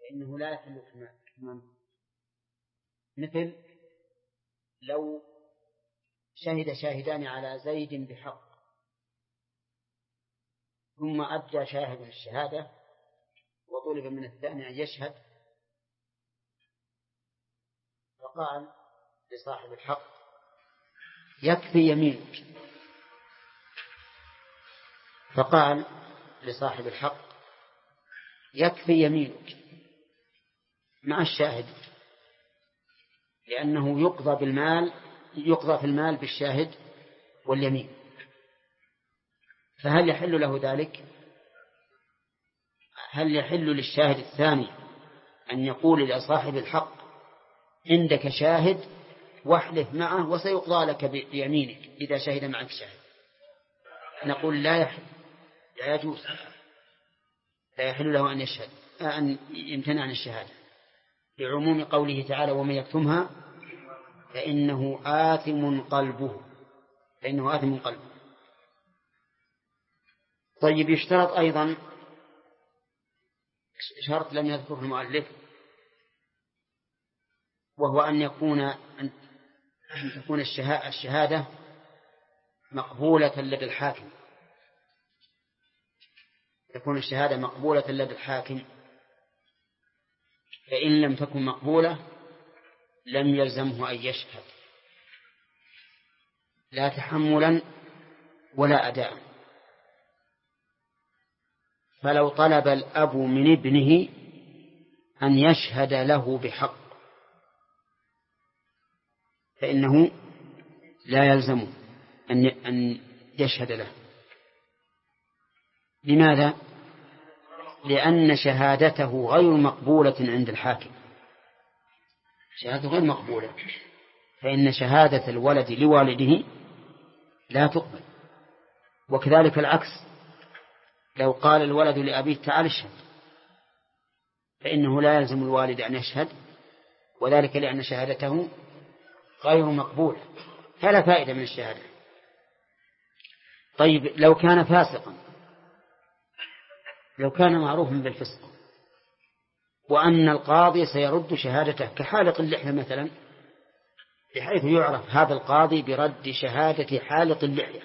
فإنه لا يحل كمان. مثل لو شهد شاهدان على زيد بحق ثم أبدى شاهد الشهادة وطلب من الثاني أن يشهد، فقال لصاحب الحق يكفي يمينك، فقال لصاحب الحق يكفي يمينك مع الشاهد، لأنه يقضى في المال بالشاهد واليمين. فهل يحل له ذلك؟ هل يحل للشاهد الثاني أن يقول لصاحب الحق عندك شاهد واحلف معه وسيقضى لك بيمينك إذا شهد معك شاهد؟ نقول لا يحل، لا يجوز، لا يحل له أن يشهد، أن يمتنع عن الشهادة، لعموم قوله تعالى ومن يكتمها فإنه آثم قلبه. طيب، يشترط أيضا شرط لم يذكره المؤلف، وهو أن تكون الشهادة مقبولة لدى الحاكم. تكون الشهادة مقبولة لدى الحاكم، فإن لم تكن مقبولة لم يلزمه أن يشهد، لا تحملا ولا أداء. فلو طلب الأب من ابنه أن يشهد له بحق فإنه لا يلزمه أن يشهد له. لماذا؟ لأن شهادته غير مقبولة عند الحاكم، شهادته غير مقبولة، فإن شهادة الولد لوالده لا تقبل. وكذلك العكس، لو قال الولد لأبيه تعال اشهد فإنه لا يلزم الوالد أن يشهد، وذلك لأن شهادته غير مقبولة، فلا فائدة من الشهادة. طيب، لو كان فاسقا، لو كان معروفا بالفسق وأن القاضي سيرد شهادته كحالق اللحية مثلا، بحيث يعرف هذا القاضي برد شهادة حالق اللحية،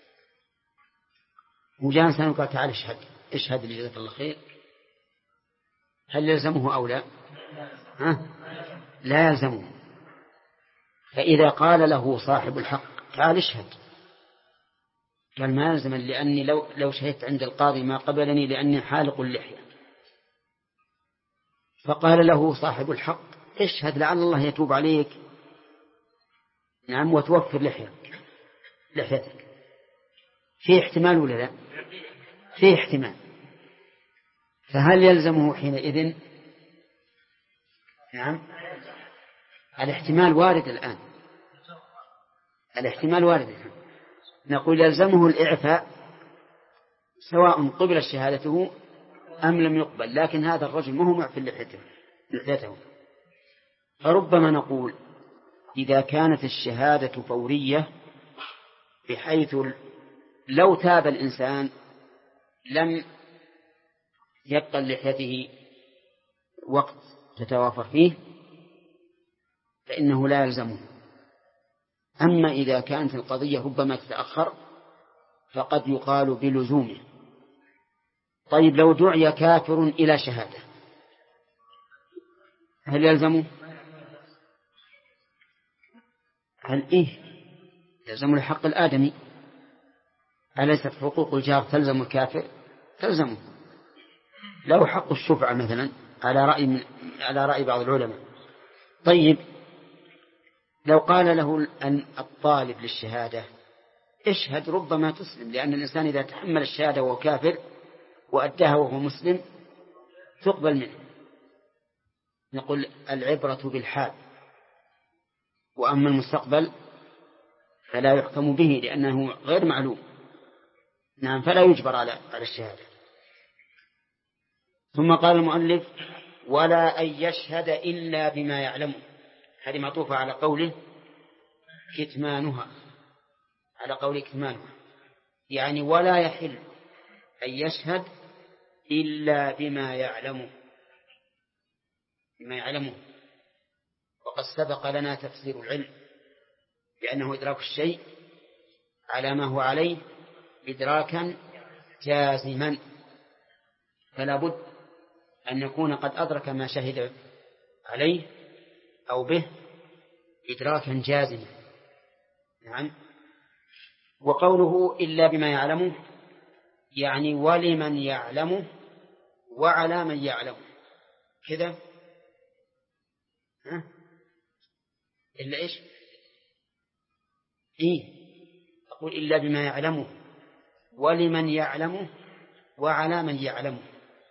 وجاء إنسان قال تعال اشهد لي جزاك الله خير، هل يلزمه أو لا؟ لا يلزمه. فإذا قال له صاحب الحق تعال اشهد، قال ما يلزم، لأني لو شهدت عند القاضي ما قبلني لأني حالق اللحية. فقال له صاحب الحق اشهد لعل الله يتوب عليك، نعم، وتوفر لحيتك. فيه احتمال ولا لا؟ فيه احتمال. فهل يلزمه حينئذ؟ نعم، الاحتمال وارد الآن، نقول يلزمه الإعفاء سواء قبل شهادته أم لم يقبل، لكن هذا الرجل ما هو معفي لحيته. فربما نقول إذا كانت الشهادة فورية بحيث لو تاب الإنسان لم يبقى لحيته وقت تتوافر فيه فإنه لا يلزمه. أما إذا كانت القضية ربما تتأخر فقد يقال بلزومه. طيب، لو دعي كافر إلى شهادة هل يلزمه؟ يلزم الحق الآدمي. أليست حقوق الجار تلزم الكافر؟ تلزمه. لو حق الشفعة مثلا على رأي بعض العلماء. طيب، لو قال له الطالب للشهادة اشهد ربما تسلم، لأن الإنسان إذا تحمل الشهادة وهو كافر وأداها وهو مسلم تقبل منه. نقول العبرة بالحال، وأما المستقبل فلا يحكم به لأنه غير معلوم، نعم، فلا يجبر على الشهادة. ثم قال المؤلف ولا أن يشهد إلا بما يعلمه، هذه معطوفة على قوله كتمانها، يعني ولا يحل أن يشهد إلا بما يعلمه، بما يعلمه. وقد سبق لنا تفسير العلم بأنه إدراك الشيء على ما هو عليه إدراكا جازما، فلا بد أن يكون قد أدرك ما شهد عليه أو به إدراكا جازما. نعم. وقوله إلا بما يعلمه يعني ولمن يعلمه وعلى من يعلمه كذا. إلا إيش؟ أقول إلا بما يعلمه ولمن يعلمه وعلى من يعلمه.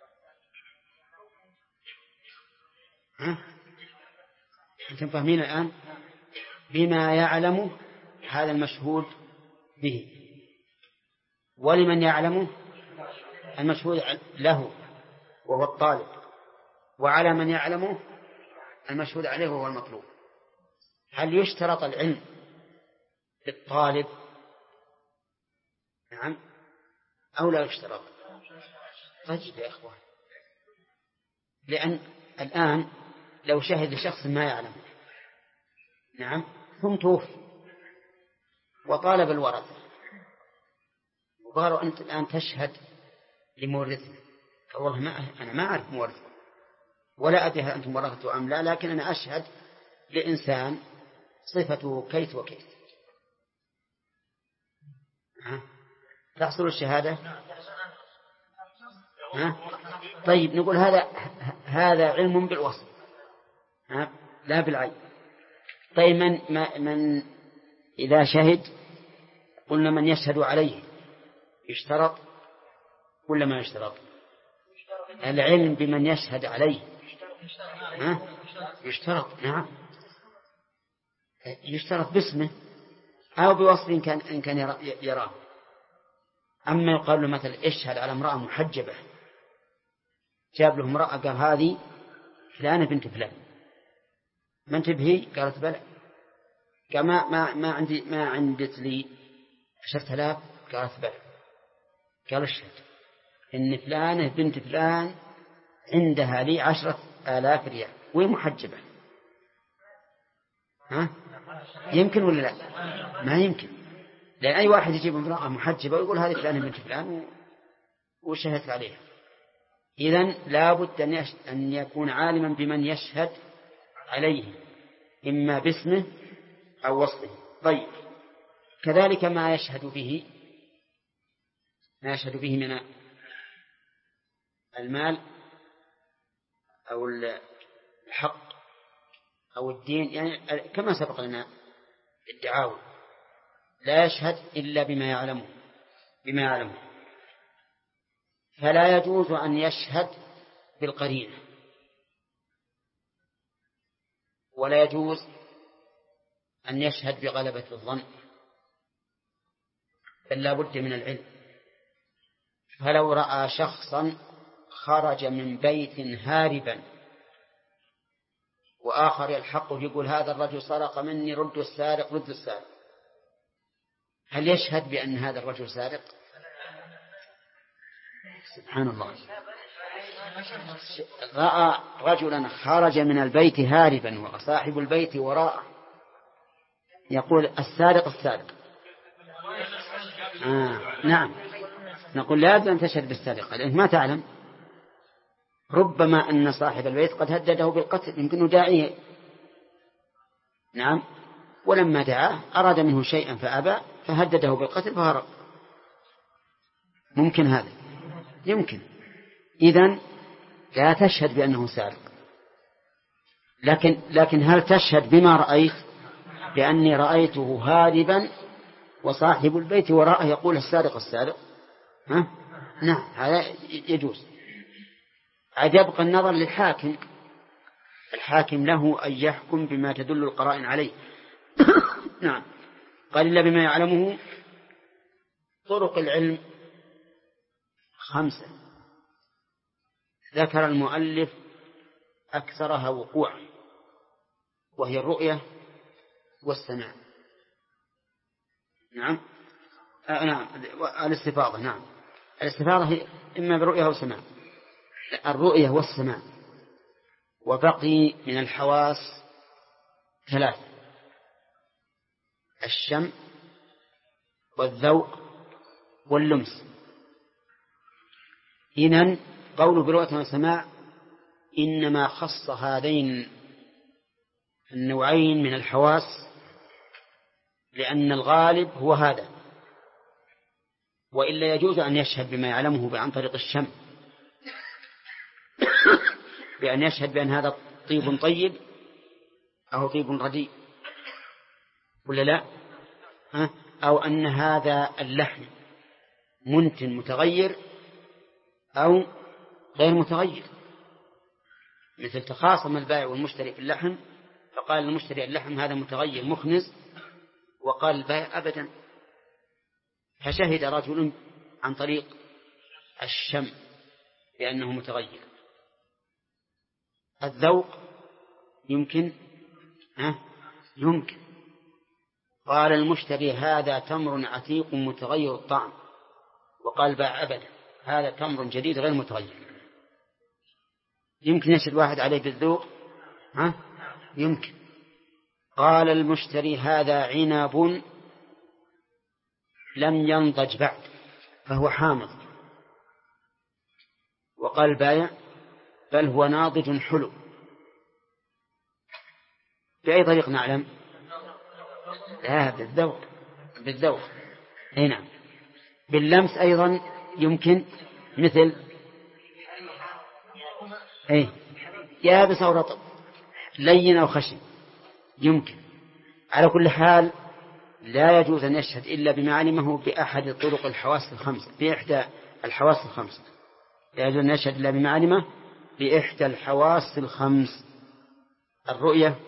أنتم فاهمين الآن؟ بما يعلمه هذا المشهود به، ولمن يعلمه المشهود له وهو الطالب، وعلى من يعلمه المشهود عليه وهو المطلوب. هل يشترط العلم للطالب؟ نعم أو لا يشترط؟ طيب يا أخوان، لأن الآن لو شهد شخص ما يعلم، نعم، ثم توفي وطالب الورثة وقالوا أنت الآن تشهد لمورثنا، والله أنا ما أعرف مورثه ولا أدري هل أنتم ورثته أم لا، لكن أنا أشهد لإنسان صفته كيت وكيت. تحصل الشهادة؟ طيب نقول هذا علم بالوصف لا بالعين. طيب من إذا شهد قلنا من يشهد عليه يشترط ولا ما يشترط؟ العلم بمن يشهد عليه يشترط. نعم يشترط باسمه أو بوصف إن كان يراه. أما يقال له مثلا اشهد على امرأة محجبة، جاب له امرأة قال هذه فلانة بنت فلان، ما انتبهي؟ قالت بلى. قال ما عندت لي 10,000؟ قالت بلى. قال اشهد إن فلانة بنت فلان عندها لي 10,000 ريال وهي محجبة. يمكن ولا لا؟ ما يمكن، لأن أي واحد يجيب امرأة محجبة ويقول هذه فلانة بنت فلان وشهدت عليها. إذن لا بد أن يكون عالما بمن يشهد عليه إما باسمه أو وصفه. طيب كذلك ما يشهد به من المال أو الحق أو الدين، يعني كما سبق لنا الدعاوى لا يشهد إلا بما يعلمه. فلا يجوز أن يشهد بالقرينة، ولا يجوز أن يشهد بغلبة الظن، بل لا بد من العلم. فلو رأى شخصا خرج من بيت هاربا وآخر يلحقه يقول هذا الرجل سرق مني، رد السارق، هل يشهد بأن هذا الرجل سارق؟ سبحان الله. رأى رجلا خرج من البيت هاربا وصاحب البيت وراءه يقول السارق. نعم، نقول لا بد أن تشهد بالسرقة، لأنك ما تعلم، ربما أن صاحب البيت قد هدده بالقتل، يمكنه داعيه. نعم، ولما دعاه أراد منه شيئا فأبى فهدده بالقتل فهرب. ممكن هذا؟ يمكن. إذن لا تشهد بأنه سارق، لكن هل تشهد بما رأيت؟ بأني رأيته هاربا وصاحب البيت وراءه يقول السارق. نعم، هذا يجوز. عاد يبقى النظر للحاكم، الحاكم له أن يحكم بما تدل القرائن عليه. نعم. قال إلا بما يعلمه. طرق العلم 5 ذكر المؤلف أكثرها وقوعا، وهي الرؤية والسماع. نعم. الاستفاضة. نعم، الاستفاضة هي إما برؤية أو سماع. الرؤية والسماع وبقي من الحواس 3: الشم والذوق واللمس. إذن قول بالرؤية والسماع إنما خص هذين النوعين من الحواس لأن الغالب هو هذا، وإلا يجوز أن يشهد بما يعلمه عن طريق الشم، بأن يشهد بأن هذا طيب طيب أو طيب رديء، ولا لا؟ أو أن هذا اللحم منتن متغير أو غير متغير، مثل تخاصم البائع والمشتري في اللحم، فقال المشتري اللحم هذا متغير مخنز، وقال البائع أبدا، فشهد رجل عن طريق الشم بأنه متغير. الذوق يمكن يمكن، قال المشتري هذا تمر عتيق متغير الطعم، وقال البائع أبدا هذا تمر جديد غير متغير. يمكن يشهد واحد عليه بالذوق، يمكن. قال المشتري هذا عنب لم ينضج بعد فهو حامض، وقال البائع بل هو ناضج حلو. بأي طريق نعلم؟ لا، بالذوق. نعم. باللمس أيضا يمكن، مثل يابس أو رطب، لين أو خشن، يمكن. على كل حال لا يجوز أن يشهد إلا بما علمه بأحد طرق الحواس الخمسة، بإحدى الحواس الخمسة. لا يجوز أن يشهد إلا بما علمه بإحدى الحواس الخمس: الرؤية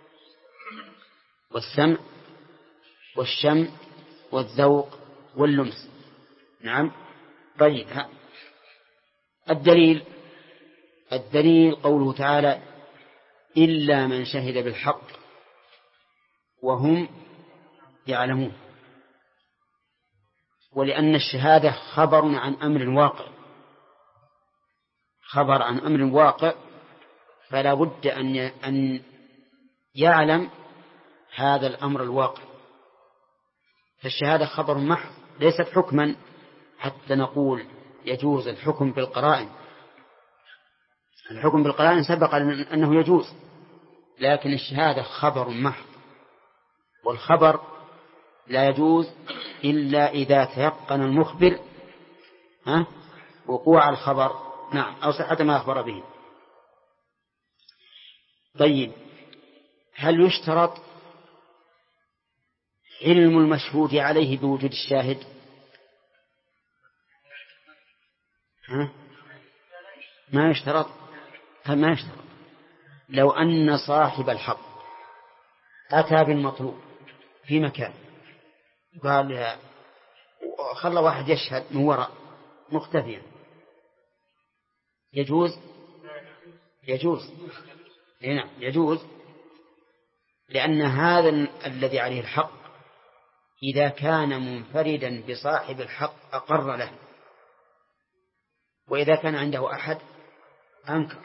والسمع والشم والذوق واللمس. نعم. طيب، الدليل قوله تعالى إلا من شهد بالحق وهم يعلمون، ولأن الشهادة خبر عن أمر واقع، فلا بد أن يعلم هذا الأمر الواقع. فالشهادة خبر محض ليست حكما حتى نقول يجوز الحكم بالقرائن. الحكم بالقرائن سبق أنه يجوز، لكن الشهادة خبر محض، والخبر لا يجوز إلا إذا تيقن المخبر وقوع الخبر، نعم، أو صحة ما أخبر به. طيب، هل يشترط علم المشهود عليه بوجود الشاهد؟ ما يشترط. لو أن صاحب الحق أتى بالمطلوب في مكان، قال خلى واحد يشهد من وراء مختفيا، يجوز. نعم، يجوز، لأن هذا الذي عليه الحق إذا كان منفردا بصاحب الحق أقر له، وإذا كان عنده أحد أنكر.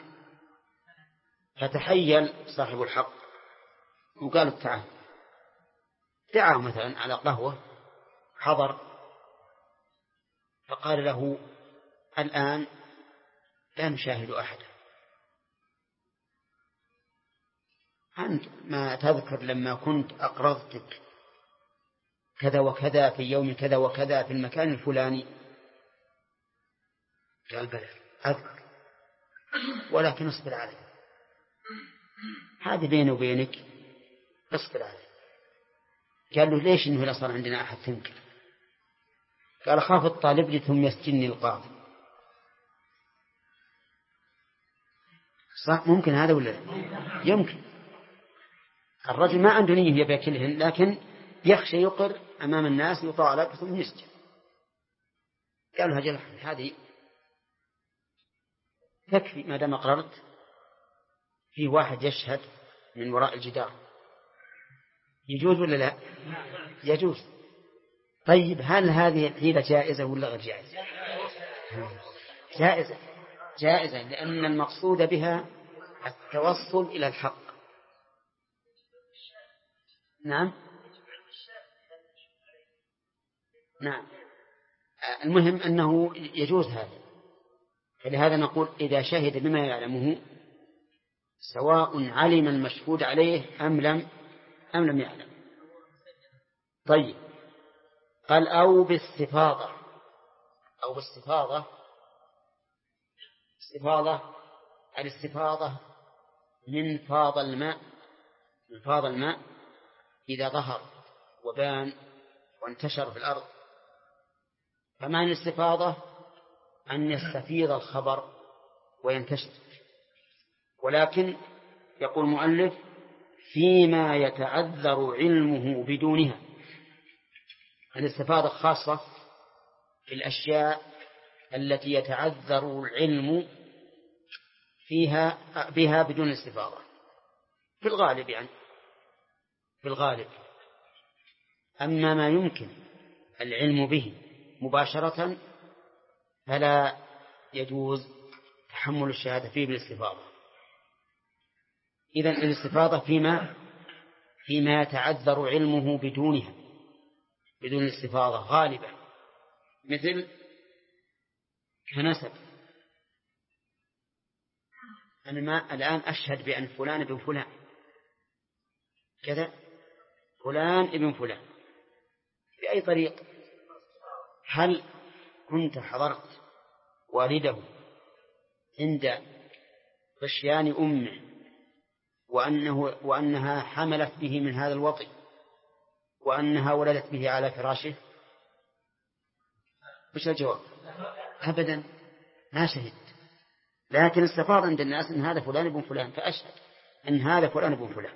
فتحيل صاحب الحق وقال تعال، دعاه مثلا على قهوة، حضر، فقال له الآن لا نشاهد أحدا، أنت ما تذكر لما كنت أقرضتك كذا وكذا في يوم كذا وكذا في المكان الفلاني؟ قال بلى أذكر، ولكن اصبر علي، هذا بيني وبينك، اصبر علي. قال له ليش إنه لا صار عندنا أحد تنكر؟ قال خاف الطالب لي ثم يسجنني القاضي. صح، ممكن هذا ولا لا؟ يمكن. الرجل ما عنده نية يباكلهن، لكن يخشى يقر أمام الناس يطالب ثم يسجن. قالوا هجل هذه تكفي ما دام أقررت. في واحد يشهد من وراء الجدار، يجوز ولا لا؟ يجوز. طيب، هل هذه الحيلة جائزة ولا غير جائزة؟ جائزة، لأن المقصود بها التوصل إلى الحق. نعم نعم. المهم أنه يجوز هذا، فلهذا نقول إذا شهد بما يعلمه سواء علم المشهود عليه أم لم يعلم. طيب، قال أو باستفاضة. أو باستفاضة، الاستفاضة من فاض الماء إذا ظهر وبان وانتشر في الأرض. فمعنى الاستفاضة أن يستفيض الخبر وينتشر، ولكن يقول المؤلف فيما يتعذر علمه بدونها. الاستفاضة خاصة في الأشياء التي يتعذر العلم بها بدون الاستفاضة، في الغالب يعني في الغالب. أما ما يمكن العلم به مباشرة فلا يجوز تحمل الشهادة فيه بالاستفاضة. إذن الاستفاضة فيما يتعذر علمه بدونها، بدون الاستفاضة غالبا، مثل كنسب. أنا الآن أشهد بأن فلان ابن فلان كذا، فلان ابن فلان، بأي طريق؟ هل كنت حضرت والده عند غشيان أمه وأنها حملت به من هذا الوطي وأنها ولدت به على فراشه؟ وش الجواب؟ أبدا، ما شهد، لكن استفاض عند الناس أن هذا فلان ابن فلان، فأشهد أن هذا فلان ابن فلان،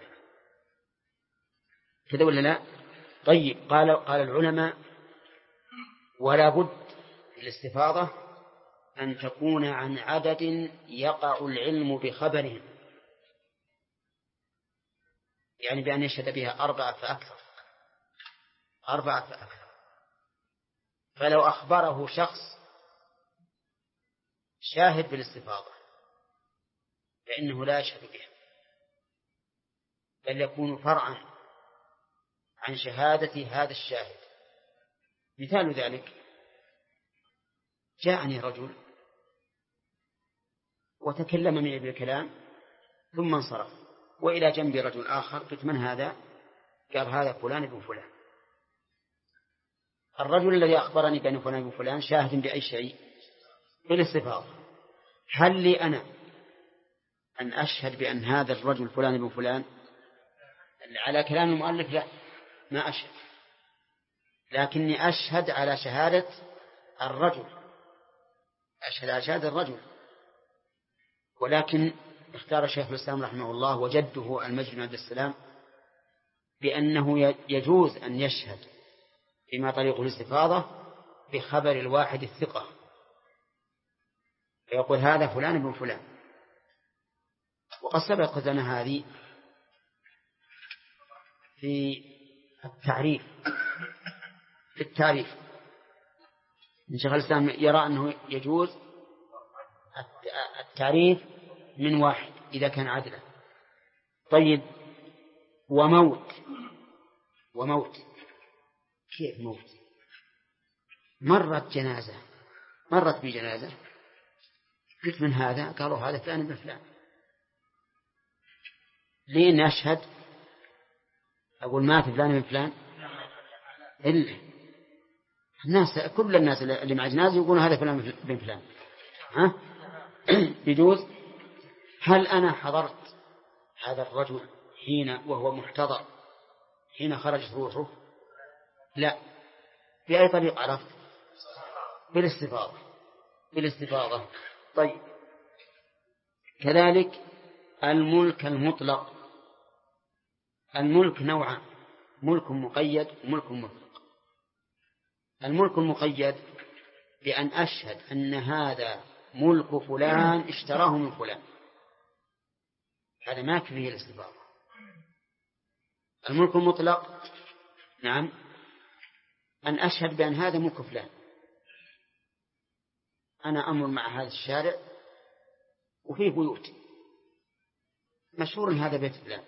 كذا ولا لا؟ طيب، قال العلماء ولا بد الاستفاضة أن تكون عن عدد يقع العلم بخبرهم، يعني بأن يشهد بها 4 فأكثر. فلو أخبره شخص شاهد بالاستفاضة فإنه لا يشهد بها، بل يكون فرعا عن شهادة هذا الشاهد. مثال ذلك: جاءني رجل وتكلم معي بالكلام ثم انصرف، وإلى جنبي رجل آخر، قلت: من هذا؟ قال: هذا فلان ابن فلان. الرجل الذي أخبرني بأن فلان ابن فلان شاهد بأي شيء؟ بالاستفاضة. هل لي أنا أن أشهد بأن هذا الرجل فلان ابن فلان؟ على كلام المؤلف لا، ما أشهد، لكني أشهد على شهادة الرجل، ولكن اختار شيخ الإسلام رحمه الله وجده المجد بن عبد السلام بأنه يجوز أن يشهد فيما طريق الاستفاضة بخبر الواحد الثقة، فيقول: هذا فلان ابن فلان. وقد سبق لنا هذه في التعريف. شيخ الإسلام يرى أنه يجوز التعريف من واحد إذا كان عدلا. طيب، وموت كيف موت؟ مرت بجنازة، قلت: من هذا؟ قالوا: هذا فلان ابن فلان. لين أشهد أقول مات فلان ابن فلان؟ إلا كل الناس اللي مع جنازة يقولون هذا فلان ابن فلان. يجوز. هل أنا حضرت هذا الرجل وهو محتضر حين خرجت روحه؟ لا. بأي طريق عرفت؟ بالاستفاضة. طيب، كذلك الملك المطلق. الملك نوعان: ملك مقيد وملك مطلق. الملك المقيد بأن أشهد أن هذا ملك فلان اشتراه من فلان، هذا ما فيه الاستفاضة. الملك المطلق نعم، أن أشهد بأن هذا ملك فلان، أنا أمر مع هذا الشارع وفيه بيوت، مشهور إن هذا بيت فلان،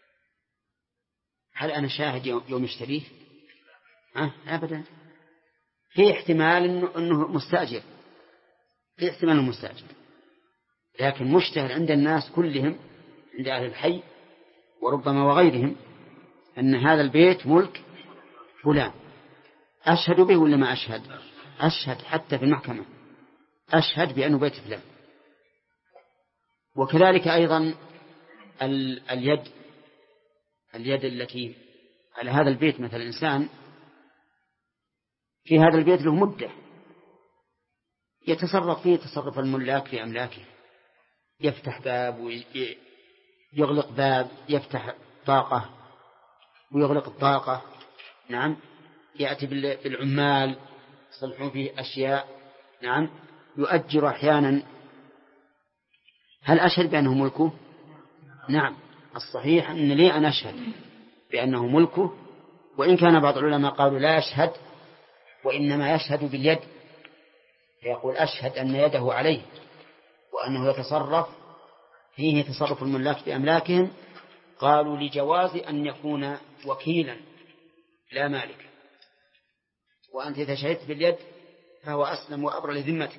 هل أنا شاهد يوم يشتريه؟ أبدا. في احتمال أنه مستأجر، في احتمال أنه مستأجر، لكن مشتهر عند الناس كلهم، عند أهل الحي وربما وغيرهم، أن هذا البيت ملك فلان. أشهد به ولا ما أشهد؟ أشهد حتى في المحكمة، أشهد بأنه بيت فلان. وكذلك أيضا اليد التي على هذا البيت، مثل الإنسان في هذا البيت له مدة يتصرف فيه تصرف الملاك في أملاكه، يفتح باب ويغلق باب، يفتح طاقة ويغلق الطاقة، نعم، يأتي بالعمال يصلحون فيه أشياء، نعم، يؤجر أحيانا. هل أشهد بأنه ملكه؟ نعم، الصحيح أن لي أن أشهد بأنه ملكه، وإن كان بعض العلماء قالوا لا يشهد وإنما يشهد باليد، فيقول أشهد أن يده عليه وأنه يتصرف فيه تصرف الملاك بأملاكهم. قالوا لجواز أن يكون وكيلا لا مالك، وأنت إذا شهدت باليد فهو أسلم وأبرى لذمتك.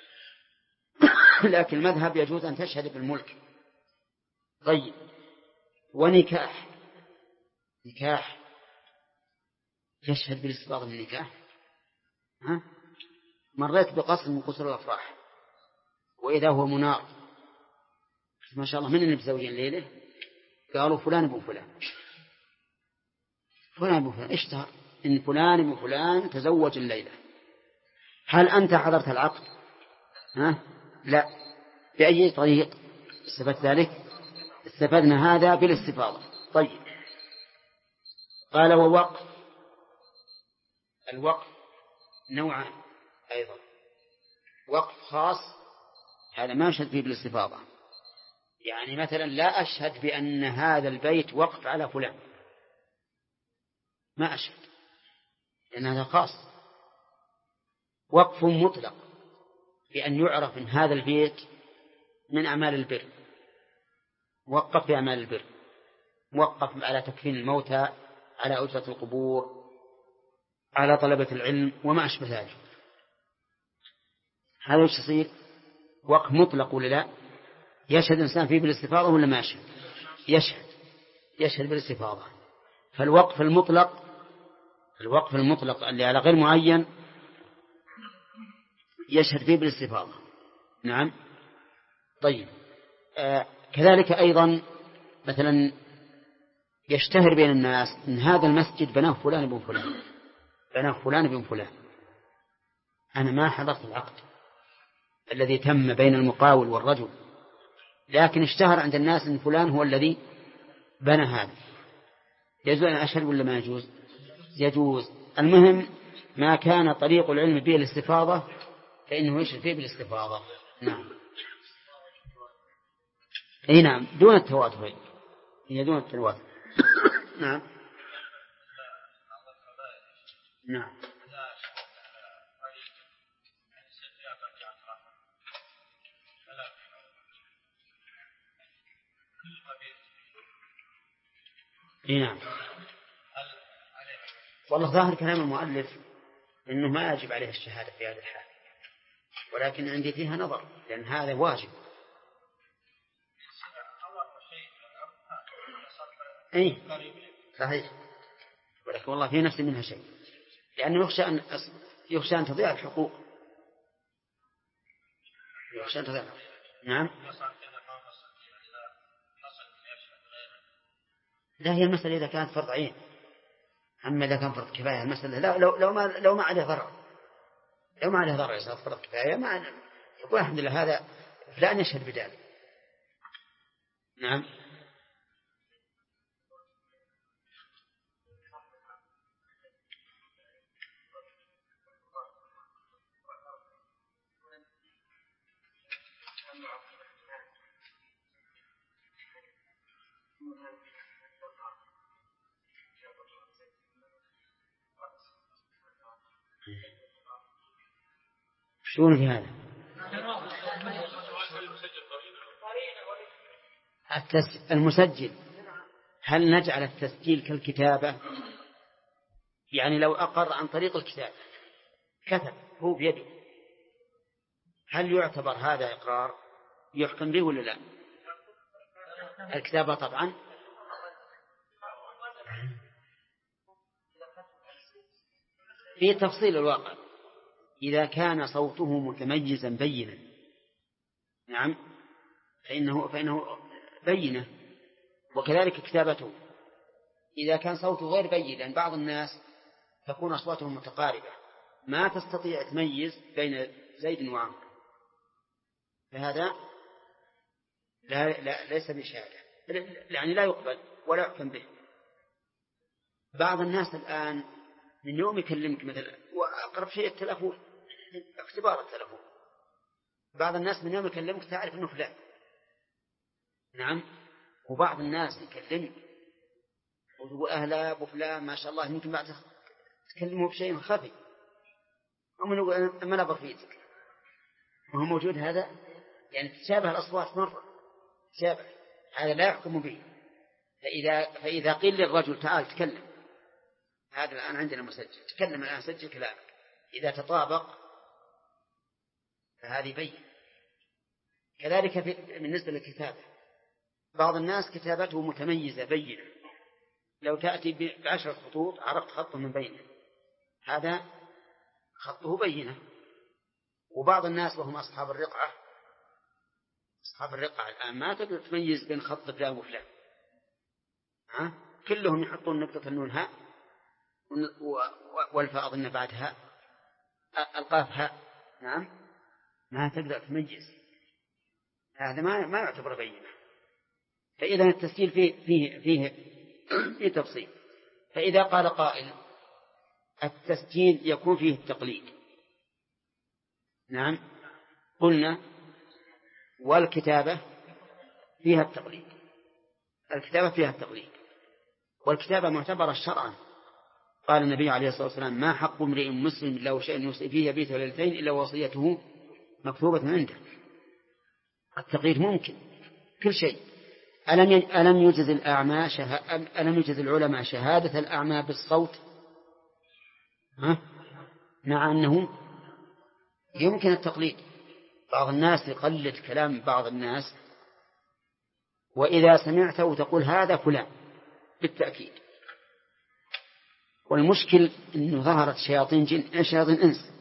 لكن المذهب يجوز أن تشهد بالملك. طيب، ونكاح، نكاح يشهد بالاستفاضة من النكاح. مريت بقصر من قصور الأفراح وإذا هو منار، ما شاء الله، من اللي متزوجين ليلة؟ قالوا فلان ابن فلان، فلان ابن فلان، اشتهر إن فلان ابن فلان تزوج الليلة. هل أنت حضرت العقد؟ لا. بأي طريق استفدت ذلك؟ استفدنا هذا بالاستفاضة. طيب، قال ووقف، الوقف نوعان أيضا، وقف خاص هذا ما أشهد فيه بالاستفاضة، يعني مثلا لا أشهد بأن هذا البيت وقف على فلان، ما أشهد، لأن هذا خاص. وقف مطلق بأن يعرف أن هذا البيت من أعمال البر، وقف بأعمال البر، موقف على تكفين الموتى، على أجرة القبور، على طلبة العلم وما أشبه ذلك. هذا وش يصير؟ وقف مطلق ولا لا؟ يشهد الإنسان فيه بالاستفاضة ولا ما يشهد؟ يشهد بالاستفاضة. فالوقف المطلق اللي على غير معين يشهد فيه بالاستفاضة. نعم. طيب، كذلك أيضا مثلا يشتهر بين الناس أن هذا المسجد بناه فلان بن فلان، بناه فلان بن فلان. أنا ما حضرت العقد الذي تم بين المقاول والرجل، لكن اشتهر عند الناس أن فلان هو الذي بنى هذا. يجوز أن أشهد ولا ما يجوز؟ يجوز. المهم ما كان طريق العلم به الاستفاضة فإنه يشهد فيه بالاستفاضة. نعم. أي نعم، دون التواتر، هي دون التواتر. نعم. نعم. أي نعم. والله ظاهر كلام المؤلف إنه ما يجب عليه الشهادة في هذه الحال، ولكن عندي فيها نظر، لأن هذا واجب. أي صحيح، ولكن والله في نفس منها شيء، لأنه يخشى أن تضيع الحقوق، يخشى أن تضيع. نعم. لا، هي المسألة إذا كانت فرض عين، أما إذا كان فرض كفاية المسألة لا، لو ما عليه ضرر، لو ما عليه ضرر إذا فرض كفاية ما يقول الحمد لله هذا فلان يشهد بذلك. نعم. شلون في هذا؟ المسجل، هل نجعل التسجيل كالكتابة؟ يعني لو أقر عن طريق الكتاب كتب هو بيده، هل يعتبر هذا إقرار يحكم به ولا لا؟ الكتابة طبعا. في تفصيل الواقع إذا كان صوته متميزا بينا، نعم، فإنه بينة، وكذلك كتابته. إذا كان صوته غير بين، لأن بعض الناس تكون أصواتهم متقاربة ما تستطيع تميز بين زيد وعمرو، فهذا ليس بشهادة، يعني لا يقبل ولا يحكم به. بعض الناس الآن من يوم يكلمك مثلا، وأقرب شيء التلفون، اختبار التلفون، بعض الناس من يوم يكلمك تعرف أنه فلان، نعم، وبعض الناس يكلمك وتقول أهلا أبو فلان ما شاء الله، يمكن بعد تكلمه بشيء خفي، ومن يقول أما نبر فيتك، وهو موجود. هذا يعني تشابه الأصوات مرة، تشابه، هذا لا يحكم به. فإذا قيل للرجل تعال تكلم، هذا الآن عندنا مسجل، تكلم الآن سجل كلامك، إذا تطابق فهذه بين. كذلك بالنسبة للكتابة، بعض الناس كتابته متميزة بينة، لو تأتي ب10 خطوط عرفت خطه من بينه، هذا خطه بينة. وبعض الناس وهم أصحاب الرقعة الآن ما تقدر تميز بين خط فلان وفلان، كلهم يحطون نقطة النون هاء، والفاء أظن بعدها القاف هاء، نعم، ما تقدر تميز، هذا ما يعتبر بينة. فإذا التسجيل فيه تفصيل. فإذا قال قائل التسجيل يكون فيه التقليد، نعم، قلنا والكتابة فيها التقليد، الكتابة فيها التقليد، والكتابة معتبرة شرعا. قال النبي عليه الصلاة والسلام ما حق امرئ مسلم له شيء يوصي فيه يبيت ليلتين إلا وصيته مكتوبة عنده. التقليد ممكن كل شيء. ألم يجز العلماء شهادة الأعمى بالصوت، مع أنه يمكن التقليد. بعض الناس يقلد كلام بعض الناس، وإذا سمعته تقول هذا فلان بالتأكيد. والمشكل أنه ظهرت شياطين جن شياطين إنس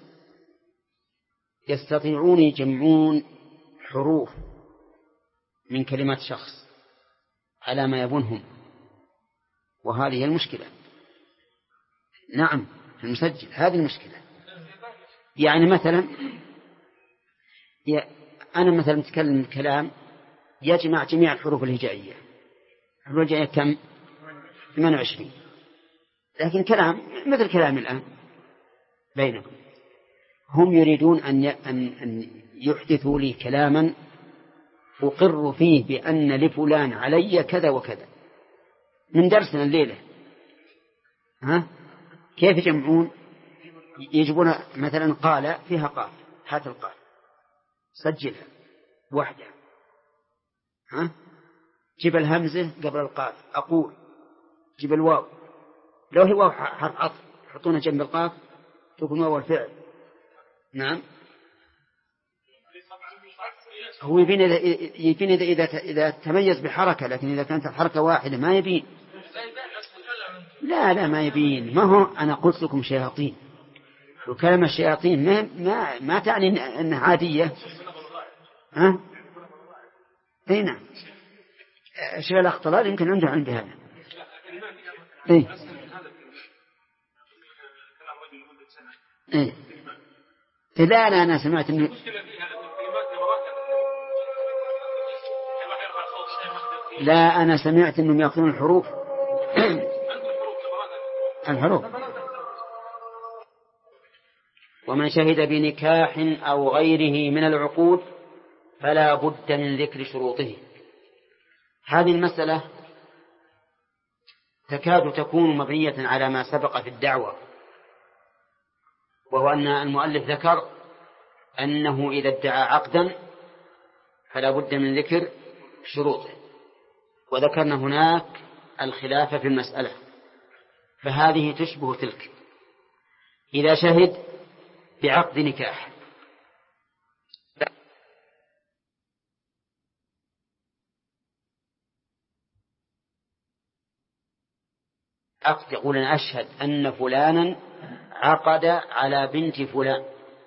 يستطيعون يجمعون حروف من كلمات شخص على ما يبونهم، وهذه المشكلة. نعم، المسجل هذه المشكلة. يعني مثلا أنا مثلا متكلم كلام يجمع جميع الحروف الهجائية، الحروف الهجائية كم؟ 28، لكن كلام مثل كلام الآن بينكم، هم يريدون أن يحدثوا لي كلاما أقر فيه بأن لفلان علي كذا وكذا من درسنا الليلة. كيف يجمعون؟ يجبون مثلا قال فيها قاف، هات القاف سجلها واحدة، جيب الهمزة قبل القاف أقول، جيب الواو، لو هي واو حرف عطف يحطونها جنب القاف تكون واو الفعل، نعم. هو يبين إذا تميز بحركة، لكن إذا كانت الحركة واحدة ما يبين. لا ما يبين. ما هو أنا قلت لكم شياطين، وكلمة الشياطين ما تعني أنها عادية. نعم، شيء الاختلاط يمكن عنده عند هذا. لا أنا سمعت إنه أنا سمعت إنهم يأخذون الحروف. ومن شهد بنكاح أو غيره من العقود فلا بد من ذكر شروطه. هذه المسألة تكاد تكون مبنية على ما سبق في الدعوة، وهو أن المؤلف ذكر أنه إذا ادعى عقدا فلا بد من ذكر شروطه. وذكرنا هناك الخلاف في المسألة، فهذه تشبه تلك. إذا شهد بعقد نكاح عقد، يقول أنا أشهد أن فلانا عقد على بنت فلان،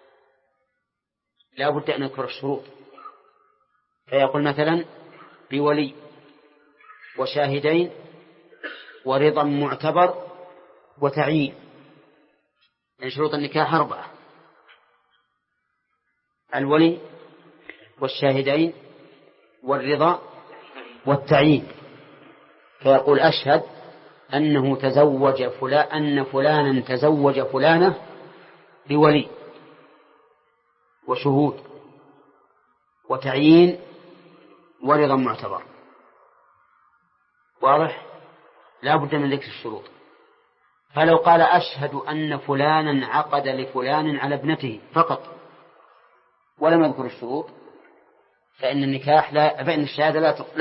لا بد أن يذكر الشروط، فيقول مثلا بولي وشاهدين ورضا معتبر وتعيين. يعني شروط النكاح 4: الولي والشاهدين والرضا والتعيين. فيقول أشهد أن فلانا تزوج فلانة بولي وشهود وتعيين ورضا معتبر. واضح؟ لا بد من ذكر الشروط. فلو قال أشهد أن فلانا عقد لفلان على ابنته فقط ولم يذكر الشروط، فإن الشهادة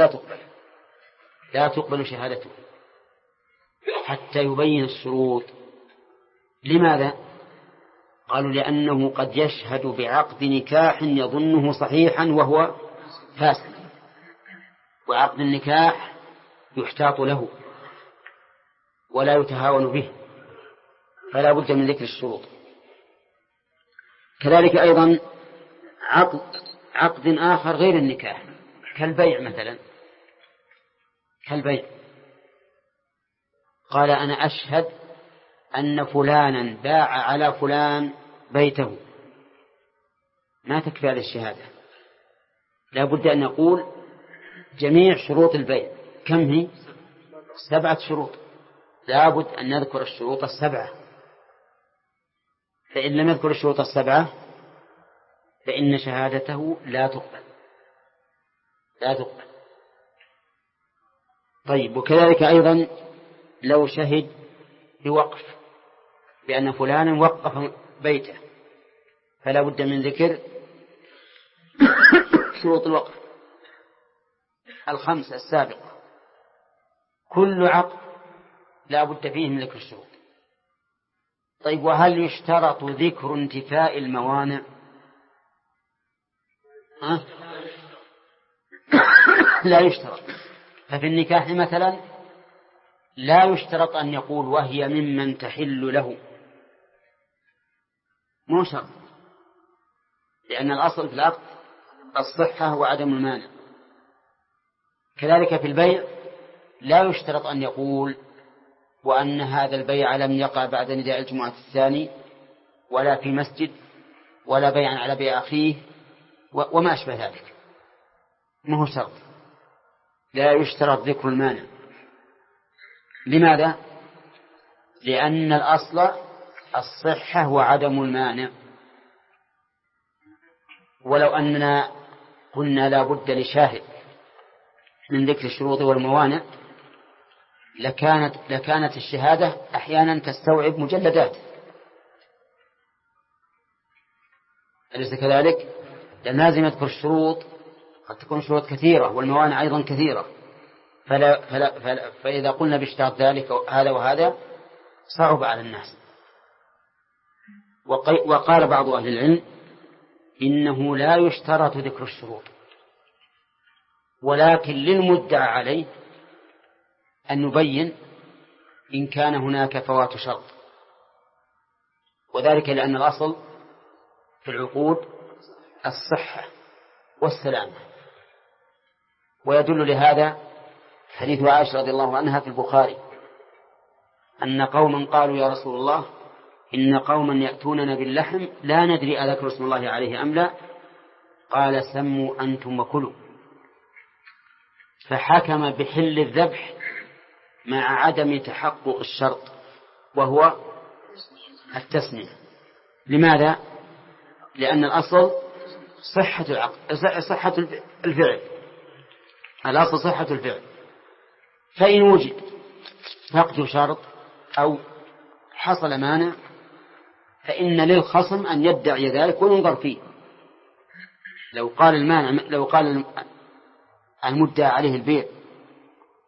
لا تقبل شهادته حتى يبين الشروط. لماذا؟ قالوا لأنه قد يشهد بعقد نكاح يظنه صحيحا وهو فاسد، وعقد النكاح يحتاط له ولا يتهاون به، فلا بد من ذكر الشروط. كذلك أيضا عقد آخر غير النكاح كالبيع مثلا، كالبيع قال أنا أشهد أن فلانا باع على فلان بيته، ما تكفي هذه الشهادة، لا بد أن نقول جميع شروط البيع. كم هي؟ 7 شروط، لا بد أن نذكر الشروط 7. فإن لم يذكر الشروط 7 فإن شهادته لا تقبل. طيب، وكذلك أيضا لو شهد بوقف بأن فلانا وقف بيته، فلا بد من ذكر شروط الوقف 5 السابقة. كل عقد لا بد فيه من ذكر الشروط. طيب، وهل يشترط ذكر انتفاء الموانع؟ لا يشترط. ففي النكاح مثلا لا يشترط أن يقول وهي ممن تحل له، مو شرط، لأن الأصل في العقد الصحة وعدم المانع. كذلك في البيع لا يشترط أن يقول وأن هذا البيع لم يقع بعد نداء الجمعة الثاني ولا في مسجد ولا بيعا على بيع أخيه وما أشبه ذلك، ما هو شرط. لا يشترط ذكر المانع. لماذا؟ لأن الأصل الصحة وعدم المانع. ولو أننا قلنا لا بد لشاهد من ذكر الشروط والموانع لكانت الشهادة أحيانا تستوعب مجلدات، أليس كذلك؟ لأن لازم يذكر الشروط، قد تكون شروط كثيرة والموانع أيضا كثيرة، فإذا قلنا باشتراط ذلك هذا وهذا صعب على الناس. وقال بعض أهل العلم إنه لا يشترط ذكر الشروط، ولكن للمدعى عليه أن نبين إن كان هناك فوات شرط، وذلك لأن الأصل في العقود الصحة والسلامة. ويدل لهذا حديث عائشة رضي الله عنها في البخاري أن قوما قالوا يا رسول الله إن قوما يأتوننا باللحم لا ندري أذكر اسم الله عليه أم لا، قال سموا أنتم وكلوا، فحكم بحل الذبح مع عدم تحقق الشرط وهو التسمية. لماذا؟ لأن الأصل صحة الفعل، الأصل صحة الفعل. فإن وجد فقد شرط أو حصل مانع فإن للخصم أن يدعي ذلك وينظر فيه. لو قال المدعى عليه البيع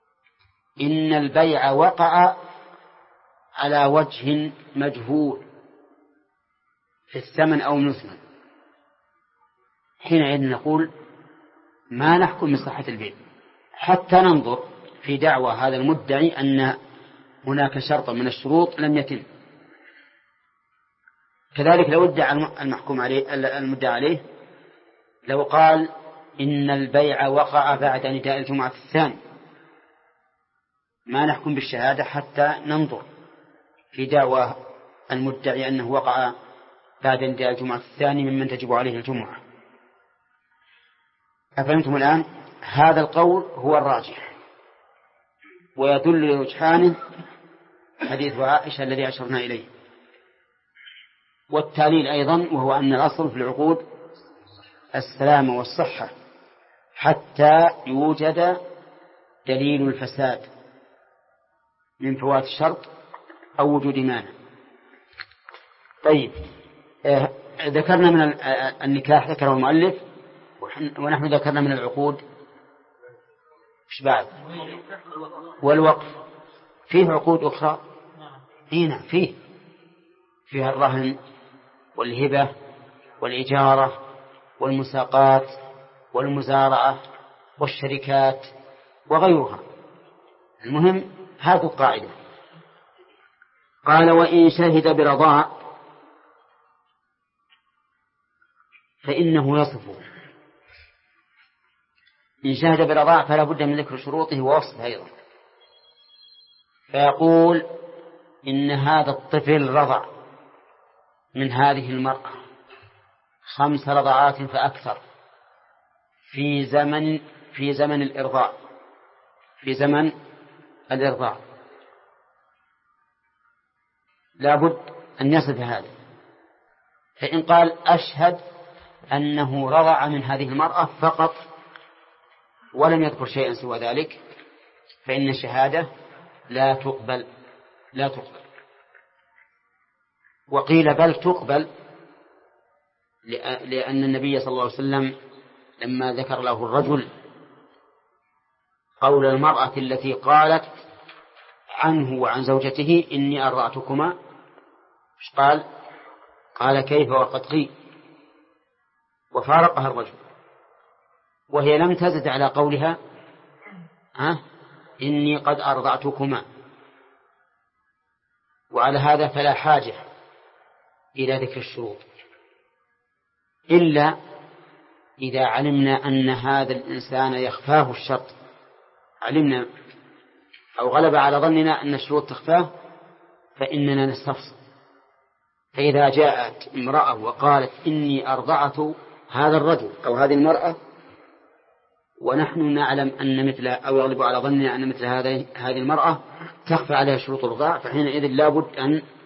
إن البيع وقع على وجه مجهول في الثمن أو المثمن، حينئذ نقول ما نحكم بصحة البيع حتى ننظر في دعوى هذا المدعي أن هناك شرط من الشروط لم يتم. كذلك لو ادعى المحكوم عليه المدعى عليه، لو قال إن البيع وقع بعد نداء الجمعة الثاني، ما نحكم بالشهادة حتى ننظر في دعوى المدعي أنه وقع بعد نداء الجمعة الثاني ممن تجب عليه الجمعة. أفهمتم الآن؟ هذا القول هو الراجح، ويدل لرجحانه حديث عائشة الذي أشرنا إليه، والتعليل أيضا، وهو أن الأصل في العقود السلامة والصحة حتى يوجد دليل الفساد من فوات الشرط أو وجود مانع. طيب، ذكرنا من النكاح ذكره المؤلف، ونحن ذكرنا من العقود إيش بعد؟ والوقف. فيه عقود أخرى؟ هنا فيها الرهن والهبة والإجارة والمساقات والمزارعة والشركات وغيرها. المهم هذه القاعدة. قال وإن شهد برضاء فإنه يصفه. إن شهد برضاء فلا بد من ذكر شروطه ووصفه أيضا، فيقول إن هذا الطفل رضع من هذه المرأة 5 رضعات فأكثر في زمن الإرضاع، في زمن الإرضاع، لا بد أن يصف هذا. فإن قال أشهد أنه رضع من هذه المرأة فقط ولم يذكر شيئا سوى ذلك، فإن الشهادة لا تقبل. وقيل بل تقبل، لأن النبي صلى الله عليه وسلم لما ذكر له الرجل قول المرأة التي قالت عنه وعن زوجته إني أرضعتكما، قال كيف وقد قيل، وفارقها الرجل، وهي لم تزد على قولها إني قد أرضعتكما. وعلى هذا فلا حاجة إلى ذكر الشروط، إلا إذا علمنا أن هذا الإنسان يخفاه الشرط، علمنا أو غلب على ظننا أن الشروط تخفاه، فإننا نستفصل. فإذا جاءت امرأة وقالت إني أرضعت هذا الرجل أو هذه المرأة، ونحن نعلم أن أو يغلب على ظننا أن مثل هذه المرأة تخفى عليها شروط الرضاع، فحينئذ لابد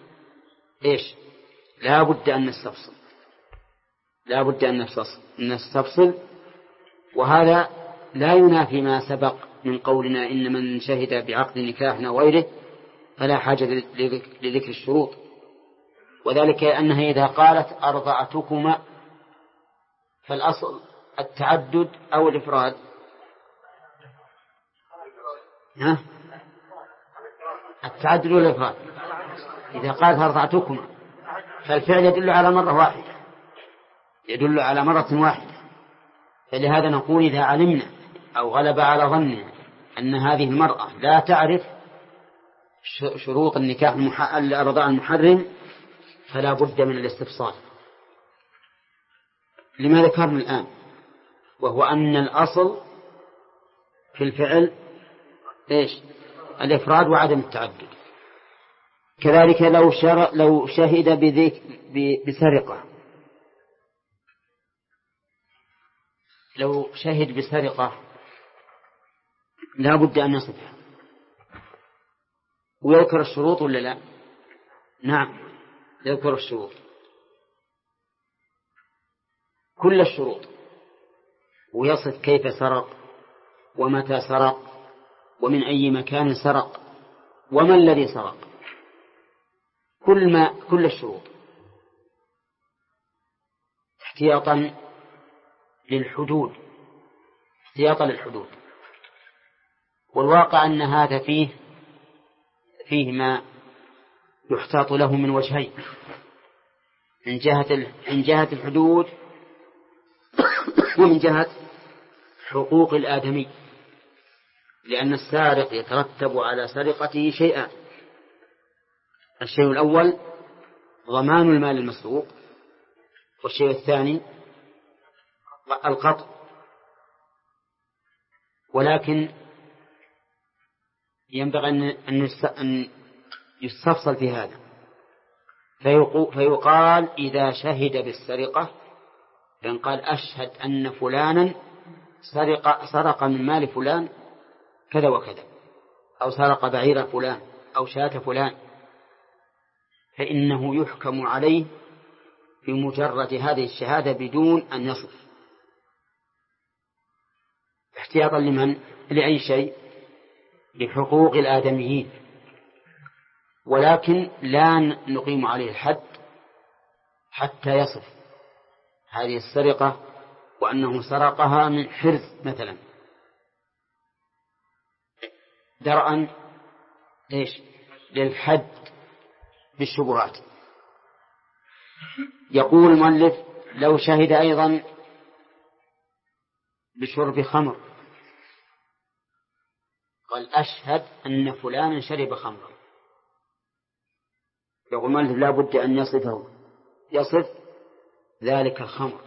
أن نستفصل. وهذا لا ينافي ما سبق من قولنا إن من شهد بعقد نكاح وغيره فلا حاجة لذكر الشروط، وذلك أنها إذا قالت أرضعتكما فالأصل التعدد أو الإفراد. التعدد والإفراد. إذا قالت أرضعتكما فالفعل يدل على مرة واحدة، فلهذا نقول إذا علمنا أو غلب على ظننا أن هذه المرأة لا تعرف شروط النكاح الرضاع المحرم فلا بد من الاستفصال لما ذكرنا الآن، وهو أن الأصل في الفعل الإفراد وعدم التعدد. كذلك لو شهد بسرقة، لو شهد بسرقة لا بد أن يصفها ويذكر الشروط ولا لا؟ نعم، يذكر الشروط، كل الشروط، ويصف كيف سرق ومتى سرق ومن أي مكان سرق وما الذي سرق، كل الشروط احتياطا للحدود. والواقع أن هذا فيه ما يحتاط له من وجهين: من جهة الحدود، ومن جهة حقوق الآدمي، لأن السارق يترتب على سرقته شيئان: الشيء الأول ضمان المال المسروق، والشيء الثاني القطع. ولكن ينبغي أن يستفصل في هذا، فيقال إذا شهد بالسرقة، فإن قال أشهد أن فلانا سرق من مال فلان كذا وكذا، أو سرق بعير فلان أو شاة فلان، فإنه يحكم عليه بمجرد هذه الشهادة بدون أن يصف، احتياطا لمن؟ لأي شيء؟ لحقوق الآدميين. ولكن لا نقيم عليه الحد حتى يصف هذه السرقة وأنه سرقها من حرز مثلا، درءا للحد بالشبهات. يقول المؤلف: لو شهد أيضا بشرب خمر، قال أشهد أن فلانا شرب خمرا، يقول المؤلف لا بد أن يصف ذلك الخمر،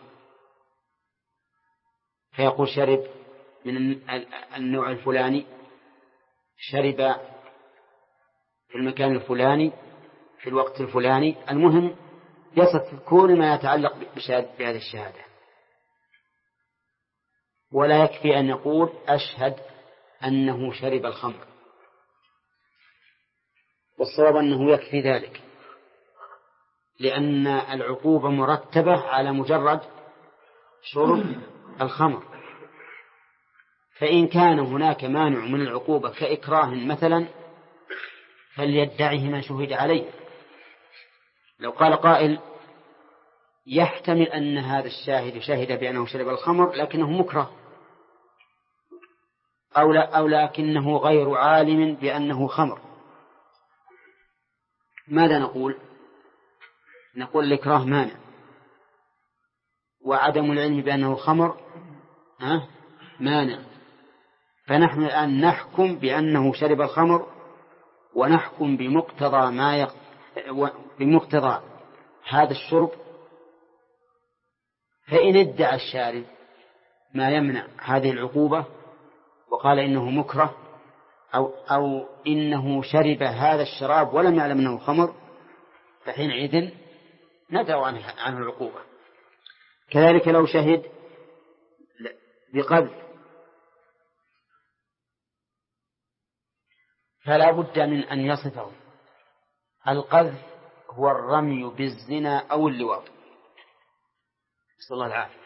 فيقول شرب من النوع الفلاني، شرب في المكان الفلاني في الوقت الفلاني. المهم يصف كل ما يتعلق بهذه الشهادة، ولا يكفي أن يقول أشهد أنه شرب الخمر، والصواب أنه يكفي ذلك، لأن العقوبة مرتبة على مجرد شرب الخمر. فإن كان هناك مانع من العقوبة كإكراه مثلا فليدعه من شهد عليه. لو قال قائل: يحتمل أن هذا الشاهد شهد بأنه شرب الخمر لكنه مكره، أو لكنه غير عالم بأنه خمر، ماذا نقول؟ نقول الإكراه مانع، وعدم العلم بأنه خمر مانع. فنحن الآن نحكم بأنه شرب الخمر، ونحكم بمقتضى هذا الشرب. فإن ادعى الشارب ما يمنع هذه العقوبة وقال إنه مكره، أو إنه شرب هذا الشراب ولم يعلم أنه خمر، فحينئذ ندعو عنه العقوبة. كذلك لو شهد بقذف فلا بد من أن يصفه. القذف هو الرمي بالزنا أو اللواط، نسأل الله العافية.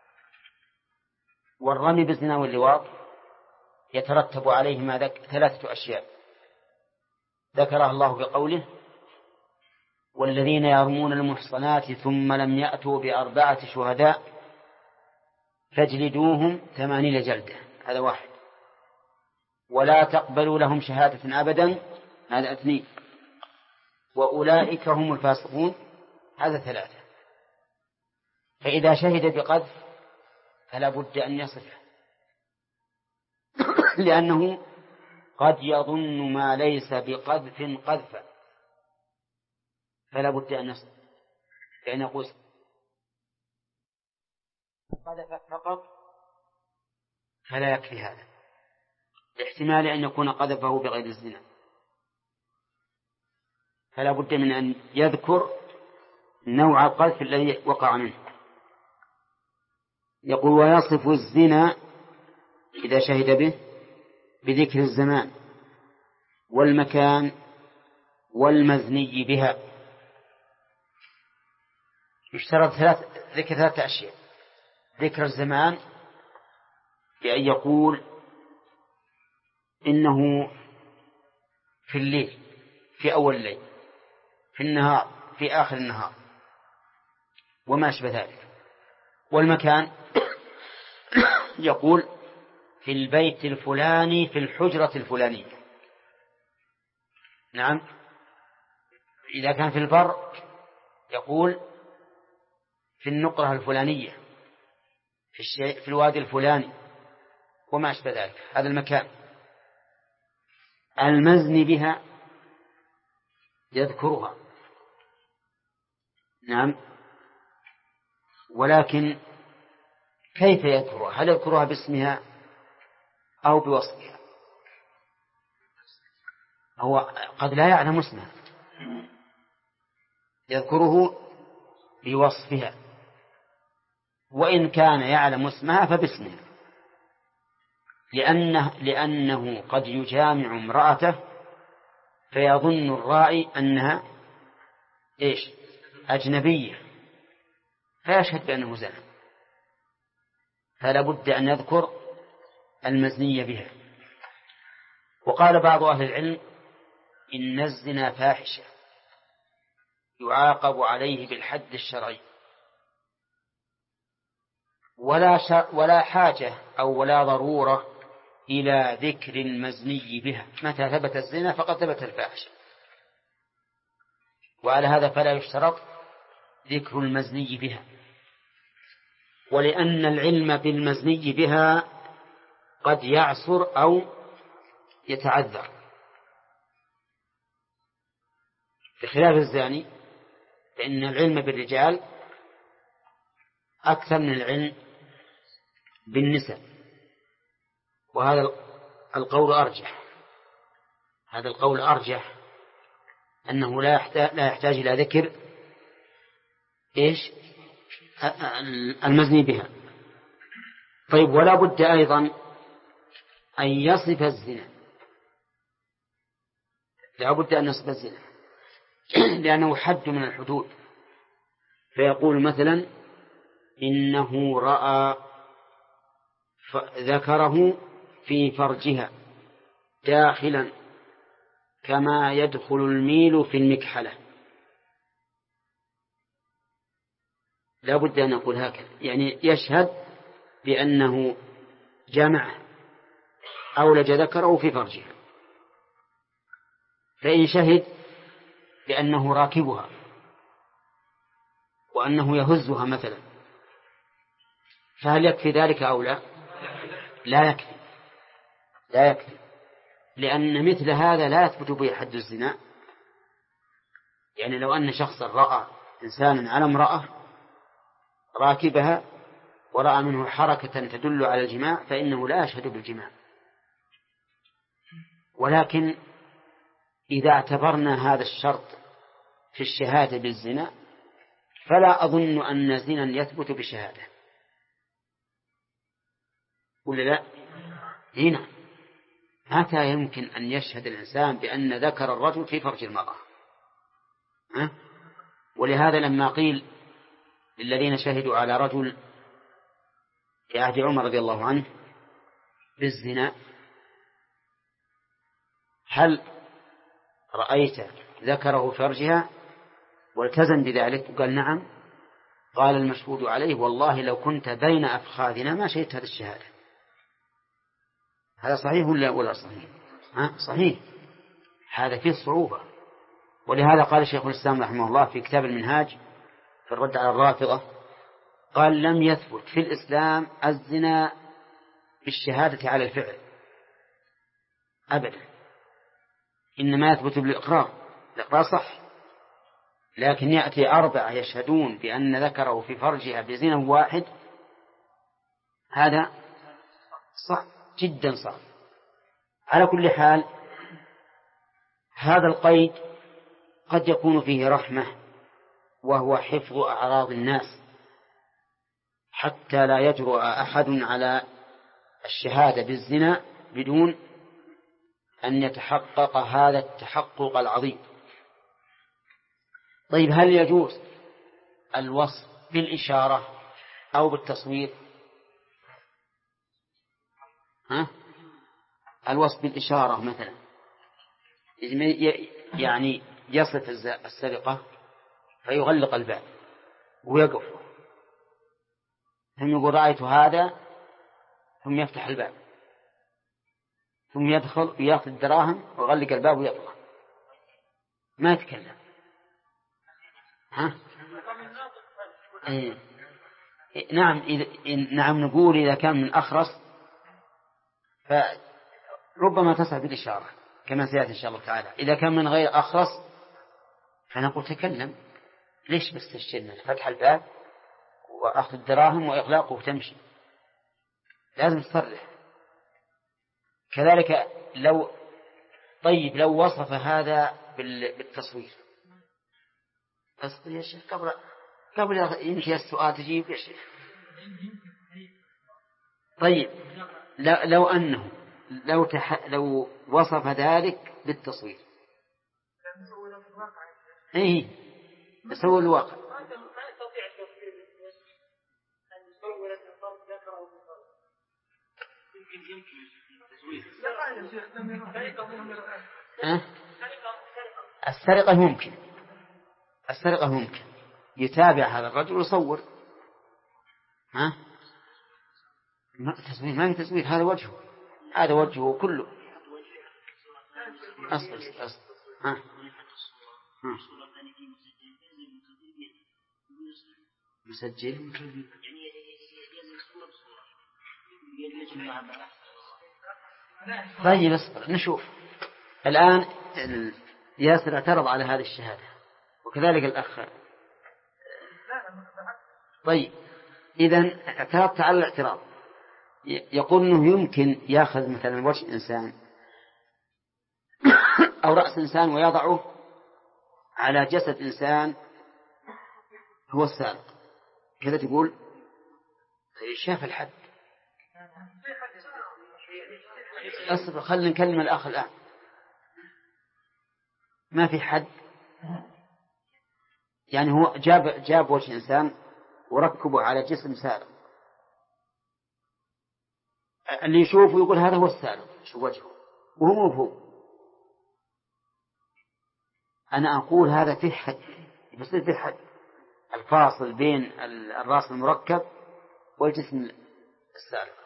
والرمي بالزنا واللواط يترتب عليهما 3 أشياء ذكرها الله بقوله: والذين يرمون المحصنات ثم لم يأتوا ب4 شهداء فاجلدوهم 80 جلدة. هذا 1. ولا تقبلوا لهم شهادة أبدا. هذا 2. وأولئك هم الفاسقون. هذا 3. فإذا شهد بقذف فلا بد أن يصفه، لأنه قد يظن ما ليس بقذف قذفا، فلا بد أن يصف، لأن يقول قذف فقط فلا يكفي هذا، لاحتمال أن يكون قذفه بغير الزنا، فلا بد من أن يذكر نوع القذف الذي وقع منه. يقول: ويصف الزنا إذا شهد به بذكر الزمان والمكان والمزني بها. يشترط ذكر 3 أشياء: ذكر الزمان بأن يقول إنه في الليل، في أول الليل، في النهار، في آخر النهار، وما أشبه ذلك. والمكان يقول في البيت الفلاني في الحجرة الفلانية. نعم. إذا كان في البر يقول في النقرة الفلانية في الوادي الفلاني وما أشبه ذلك، هذا المكان. المزني بها يذكرها، نعم، ولكن كيف يذكرها؟ هل يذكرها باسمها أو بوصفها؟ هو قد لا يعلم اسمها، يذكره بوصفها، وإن كان يعلم اسمها فباسمها، لأنه قد يجامع امرأته فيظن الرائي أنها إيش؟ أجنبية، فيشهد بأنه زنا، فلا بد أن يذكر المزني بها. وقال بعض أهل العلم إن الزنا فاحشة يعاقب عليه بالحد الشرعي، ولا حاجة أو ولا ضرورة إلى ذكر المزني بها، متى ثبت الزنا فقد ثبت الفاحشة، وعلى هذا فلا يشترط ذكر المزني بها، ولأن العلم بالمزني بها قد يعسر أو يتعذر، بخلاف الزاني فإن العلم بالرجال أكثر من العلم بالنساء، وهذا القول أرجح. هذا القول أرجح أنه لا يحتاج إلى ذكر إيش؟ المزني بها. طيب، ولا بد أيضا أن يصف الزنا، لا بد أن يصف الزنا لأنه حد من الحدود، فيقول مثلا إنه رأى ذكره في فرجها داخلا كما يدخل الميل في المكحلة، لا بد أن نقول هكذا، يعني يشهد بأنه جمع أولج ذكره في فرجها. فإن شهد بأنه راكبها وأنه يهزها مثلا، فهل يكفي ذلك أو لا؟ لا يكفي، لا يكفي، لأن مثل هذا لا يثبت به حد الزنا. يعني لو أن شخصا رأى إنسانا على امرأة راكبها ورأى منه حركة تدل على الجماع فإنه لا يشهد بالجماع. ولكن إذا اعتبرنا هذا الشرط في الشهادة بالزنا فلا أظن أن زنا يثبت بشهادة، ولا لا؟ هنا متى يمكن أن يشهد الإنسان بأن ذكر الرجل في فرج المرأة؟ ولهذا لما قيل للذين شهدوا على رجل في عهد عمر رضي الله عنه بالزنا هل رأيت ذكره في فرجها؟ والتزم بذلك وقال نعم. قال المشهود عليه والله لو كنت بين أفخاذنا ما شهدت هذه الشهادة. هذا صحيح ولا صحيح؟ صحيح، هذا فيه صعوبة. ولهذا قال شيخ الإسلام رحمه الله في كتاب المنهاج في الرد على الرافضة قال لم يثبت في الإسلام الزنا بالشهادة على الفعل أبدا، إنما يثبت بالإقرار. الإقرار صح، لكن يأتي 4 يشهدون بأن ذكره في فرجها بزنا واحد، هذا صح جدا صح. على كل حال هذا القيد قد يكون فيه رحمة، وهو حفظ أعراض الناس حتى لا يجرؤ أحد على الشهادة بالزنا بدون أن يتحقق هذا التحقق العظيم. طيب، هل يجوز الوصف بالإشارة أو بالتصوير؟ الوصف بالإشارة مثلا يعني يصف السرقة فيغلق الباب ويقف ثم يقول رأيت هذا ثم يفتح الباب ثم يدخل ويأخذ الدراهم ويغلق الباب ويطلع ما يتكلم. ها؟ إيه. نعم نعم نقول إذا كان من أخرس فربما تصح بالإشارة كما سيأتي إن شاء الله تعالى. إذا كان من غير أخرس فنقول تكلم، ليش بس تشترنا فتح الباب وأخذ الدراهم وإغلاقه وتمشي، لازم تصرح. كذلك لو وصف هذا بالتصوير. أصبر يا شيخ قبل ينتهي السؤال تجيب يا شيخ. طيب لو وصف ذلك بالتصوير ايه يسوي الواقع. السرقة ممكن يتابع هذا الرجل ويصور. تصوير ما في تصوير، هذا وجهه كله. أصبر. مسجل طيب اصبر نشوف. الآن ياسر اعترض على هذه الشهادة وكذلك الأخ. طيب إذن اعترضت على الاعتراض. يقول أنه يمكن يأخذ مثلا وجه إنسان أو رأس إنسان ويضعه على جسد إنسان هو السارق، كذا تقول شاف الحد. أصبر خلنا نكلم الأخ الآن. ما في حد، يعني هو جاب وجه إنسان وركبه على جسم سارق، اللي يشوفه يقول هذا هو السارق، شو وجهه وهو مفهوم. أنا أقول هذا فيه حد، بصير فيه حد الفاصل بين الرأس المركب والجسم السارق.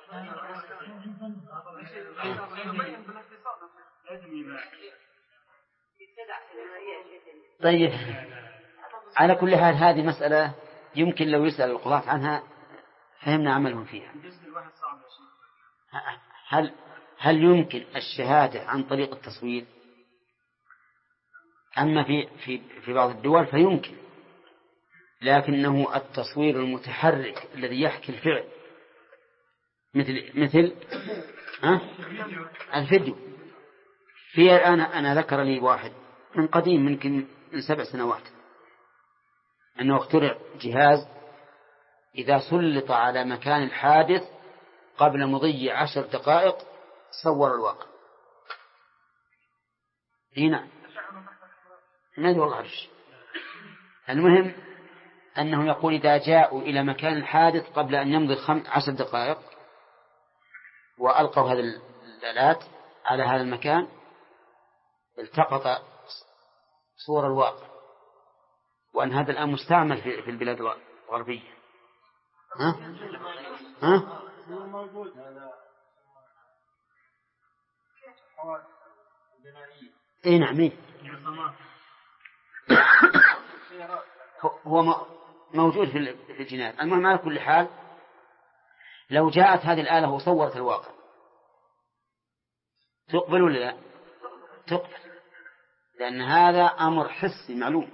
طيب على كل حال هذه مسألة يمكن لو يسأل القضاة عنها فهمنا عملهم فيها. هل يمكن الشهادة عن طريق التصوير؟ أما في بعض الدول فيمكن، لكنه التصوير المتحرك الذي يحكي الفعل مثل الفيديو. في الآن أنا ذكر لي واحد من قديم يمكن من 7 سنوات أنه اخترع جهاز إذا سلط على مكان الحادث قبل مضي 10 دقائق صور الواقع. هنا ما أدري والله عرش. المهم أنه يقول إذا جاءوا إلى مكان الحادث قبل أن يمضي 10 دقائق وألقوا هذه الآلات على هذا المكان التقط صور الواقع، وأن هذا الآن مستعمل في البلاد الغربية. موجود هذا اي نعم هو موجود في الجنان. المهم على كل حال لو جاءت هذه الآلة وصورت الواقع تقبل ولا لا؟ تقبل، لأن هذا أمر حسي معلوم.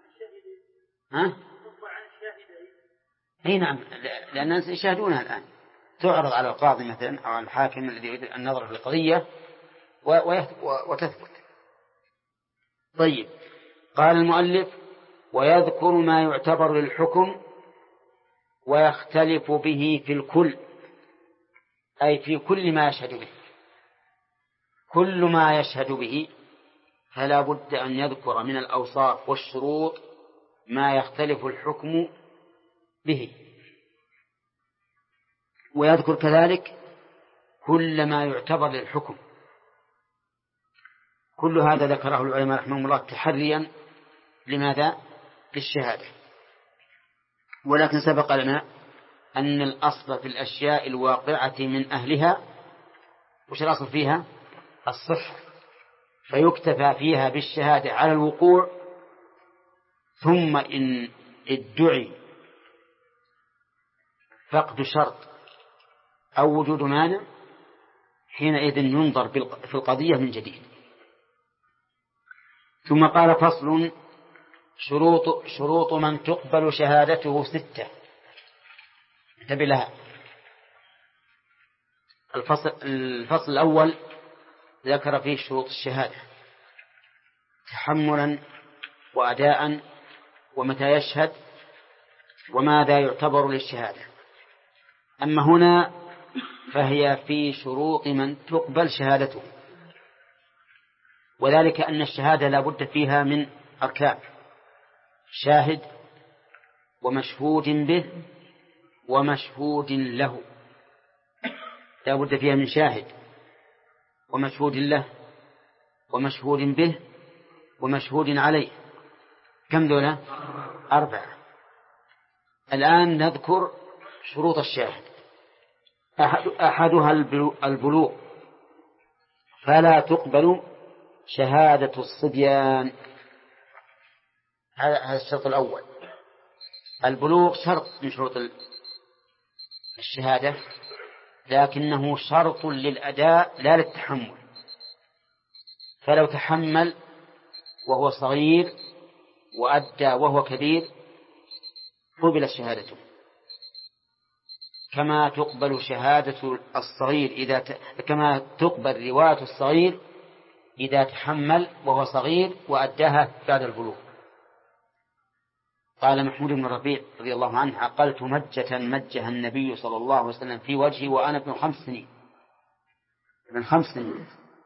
اي نعم، لأن الناس يشاهدونها الآن، تعرض على القاضي مثلا أو على الحاكم الذي يريد النظر في القضية وتثبت. طيب قال المؤلف ويذكر ما يعتبر للحكم ويختلف به في الكل، أي في كل ما يشهد به. كل ما يشهد به فلا بد أن يذكر من الأوصاف والشروط ما يختلف الحكم به، ويذكر كذلك كل ما يعتبر للحكم. كل هذا ذكره العلماء رحمهم الله تحريا لماذا؟ للشهادة. ولكن سبق لنا أن الأصل في الأشياء الواقعة من أهلها وش الأصل فيها؟ الصحة، فيكتفى فيها بالشهادة على الوقوع، ثم إن ادعي فقد شرط أو وجود مانع حينئذ ينظر في القضية من جديد. ثم قال فصل: شروط من تقبل شهادته 6. انتبه لها. الفصل الأول ذكر فيه شروط الشهادة تحملا وأداء ومتى يشهد وماذا يعتبر للشهادة. أما هنا فهي في شروط من تقبل شهادته، وذلك أن الشهادة لا بد فيها من أركان: شاهد ومشهود به ومشهود له. لا بد فيها من شاهد ومشهود له ومشهود به ومشهود عليه. كم ذولا؟ 4. الآن نذكر شروط الشاهد. أحدها البلوغ، فلا تقبل شهادة الصبيان. هذا الشرط الأول. البلوغ شرط من شروط الشهادة، لكنه شرط للأداء لا للتحمل. فلو تحمل وهو صغير وأدى وهو كبير قبل شهادته، كما تقبل شهادة الصغير كما تقبل رواية الصغير إذا تحمل وهو صغير وأداها بعد البلوغ. قال محمود بن ربيع رضي الله عنه: عقلت مجة مجها النبي صلى الله عليه وسلم في وجهي وأنا ابن 5 سنين. ابن 5 سنين.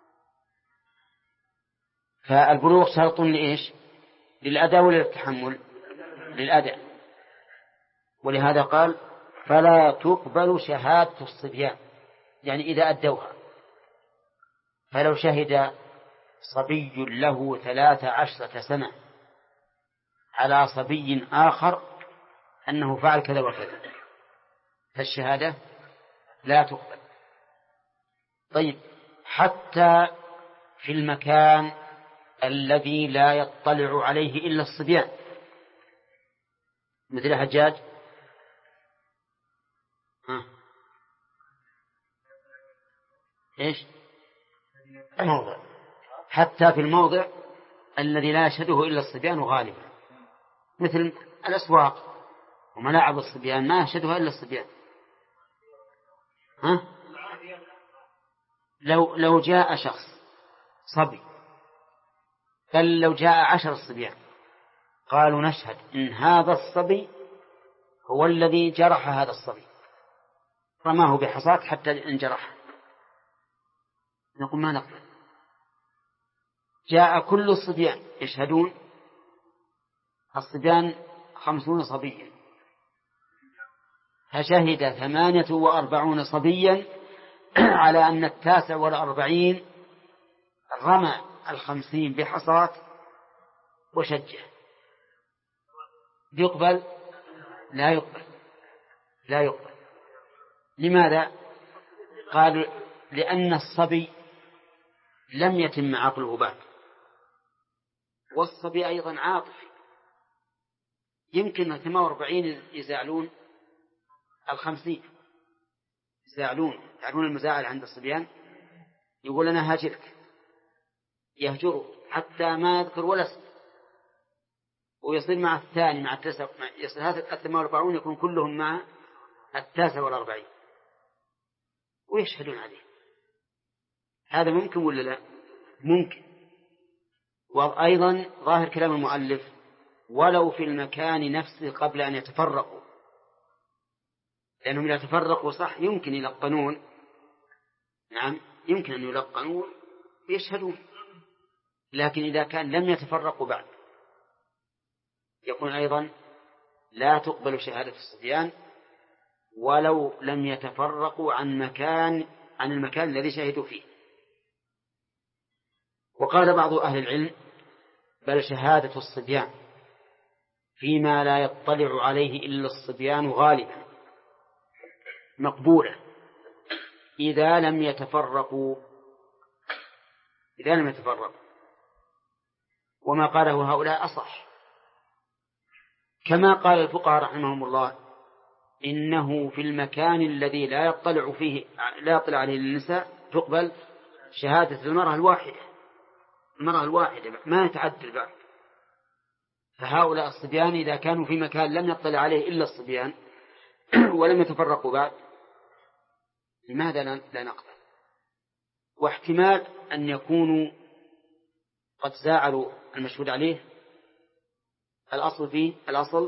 فالبلوغ شرط لإيش؟ للأداء ولا للتحمل؟ للأداء. ولهذا قال: فلا تقبل شهادة الصبيان، يعني إذا أدوها. فلو شهد صبي له 13 سنة على صبي آخر أنه فعل كذا وكذا فالشهادة لا تقبل. طيب، حتى في المكان الذي لا يطلع عليه إلا الصبيان، مثل حجاج. إيش الموضع؟ حتى في الموضع الذي لا يشهده إلا الصبيان غالبا، مثل الأسواق وملاعب الصبيان ما يشهدها إلا الصبيان. لو جاء شخص صبي، بل لو جاء 10 صبيان قالوا نشهد إن هذا الصبي هو الذي جرح هذا الصبي، رماه بحصاة حتى انجرح، نقول ما نقبل. جاء كل الصبيان يشهدون، الصبيان 50 صبيا، فشهد 48 صبيا على أن 49 رمى 50 بحصاة وشجه. يقبل؟ لا يقبل، لا يقبل. لماذا؟ قالوا لأن الصبي لم يتم عقله بعد، والصبي أيضا عاطفي، يمكن 48 يزعلون 50 يزعلون المزاعل عند الصبيان، يقول أنا هاجرك، يهجره حتى ما يذكر ولا اسم، ويصير مع الثاني مع 9 يصير هذا 48 يكون كلهم مع 49 ويشهدون عليه. هذا ممكن ولا لا؟ ممكن. وأيضا ظاهر كلام المؤلف: ولو في المكان نفسه قبل أن يتفرقوا، لأنهم إذا تفرقوا صح يمكن يلقنون، نعم يمكن أن يلقنون ويشهدون، لكن إذا كان لم يتفرقوا بعد يكون أيضا لا تقبل شهادة الصبيان ولو لم يتفرقوا عن المكان الذي شهدوا فيه. وقال بعض أهل العلم: بل شهادة الصبيان فيما لا يطلع عليه إلا الصبيان غالبا مقبولة، إذا لم يتفرقوا. وما قاله هؤلاء أصح، كما قال الفقهاء رحمهم الله إنه في المكان الذي لا يطلع عليه النساء تقبل شهادة المرأة الواحدة ما يتعدل بعد. فهؤلاء الصبيان إذا كانوا في مكان لم يطلع عليه إلا الصبيان ولم يتفرقوا بعد، لماذا لا نقبل؟ واحتمال أن يكونوا قد زاعلوا المشهود عليه، الأصل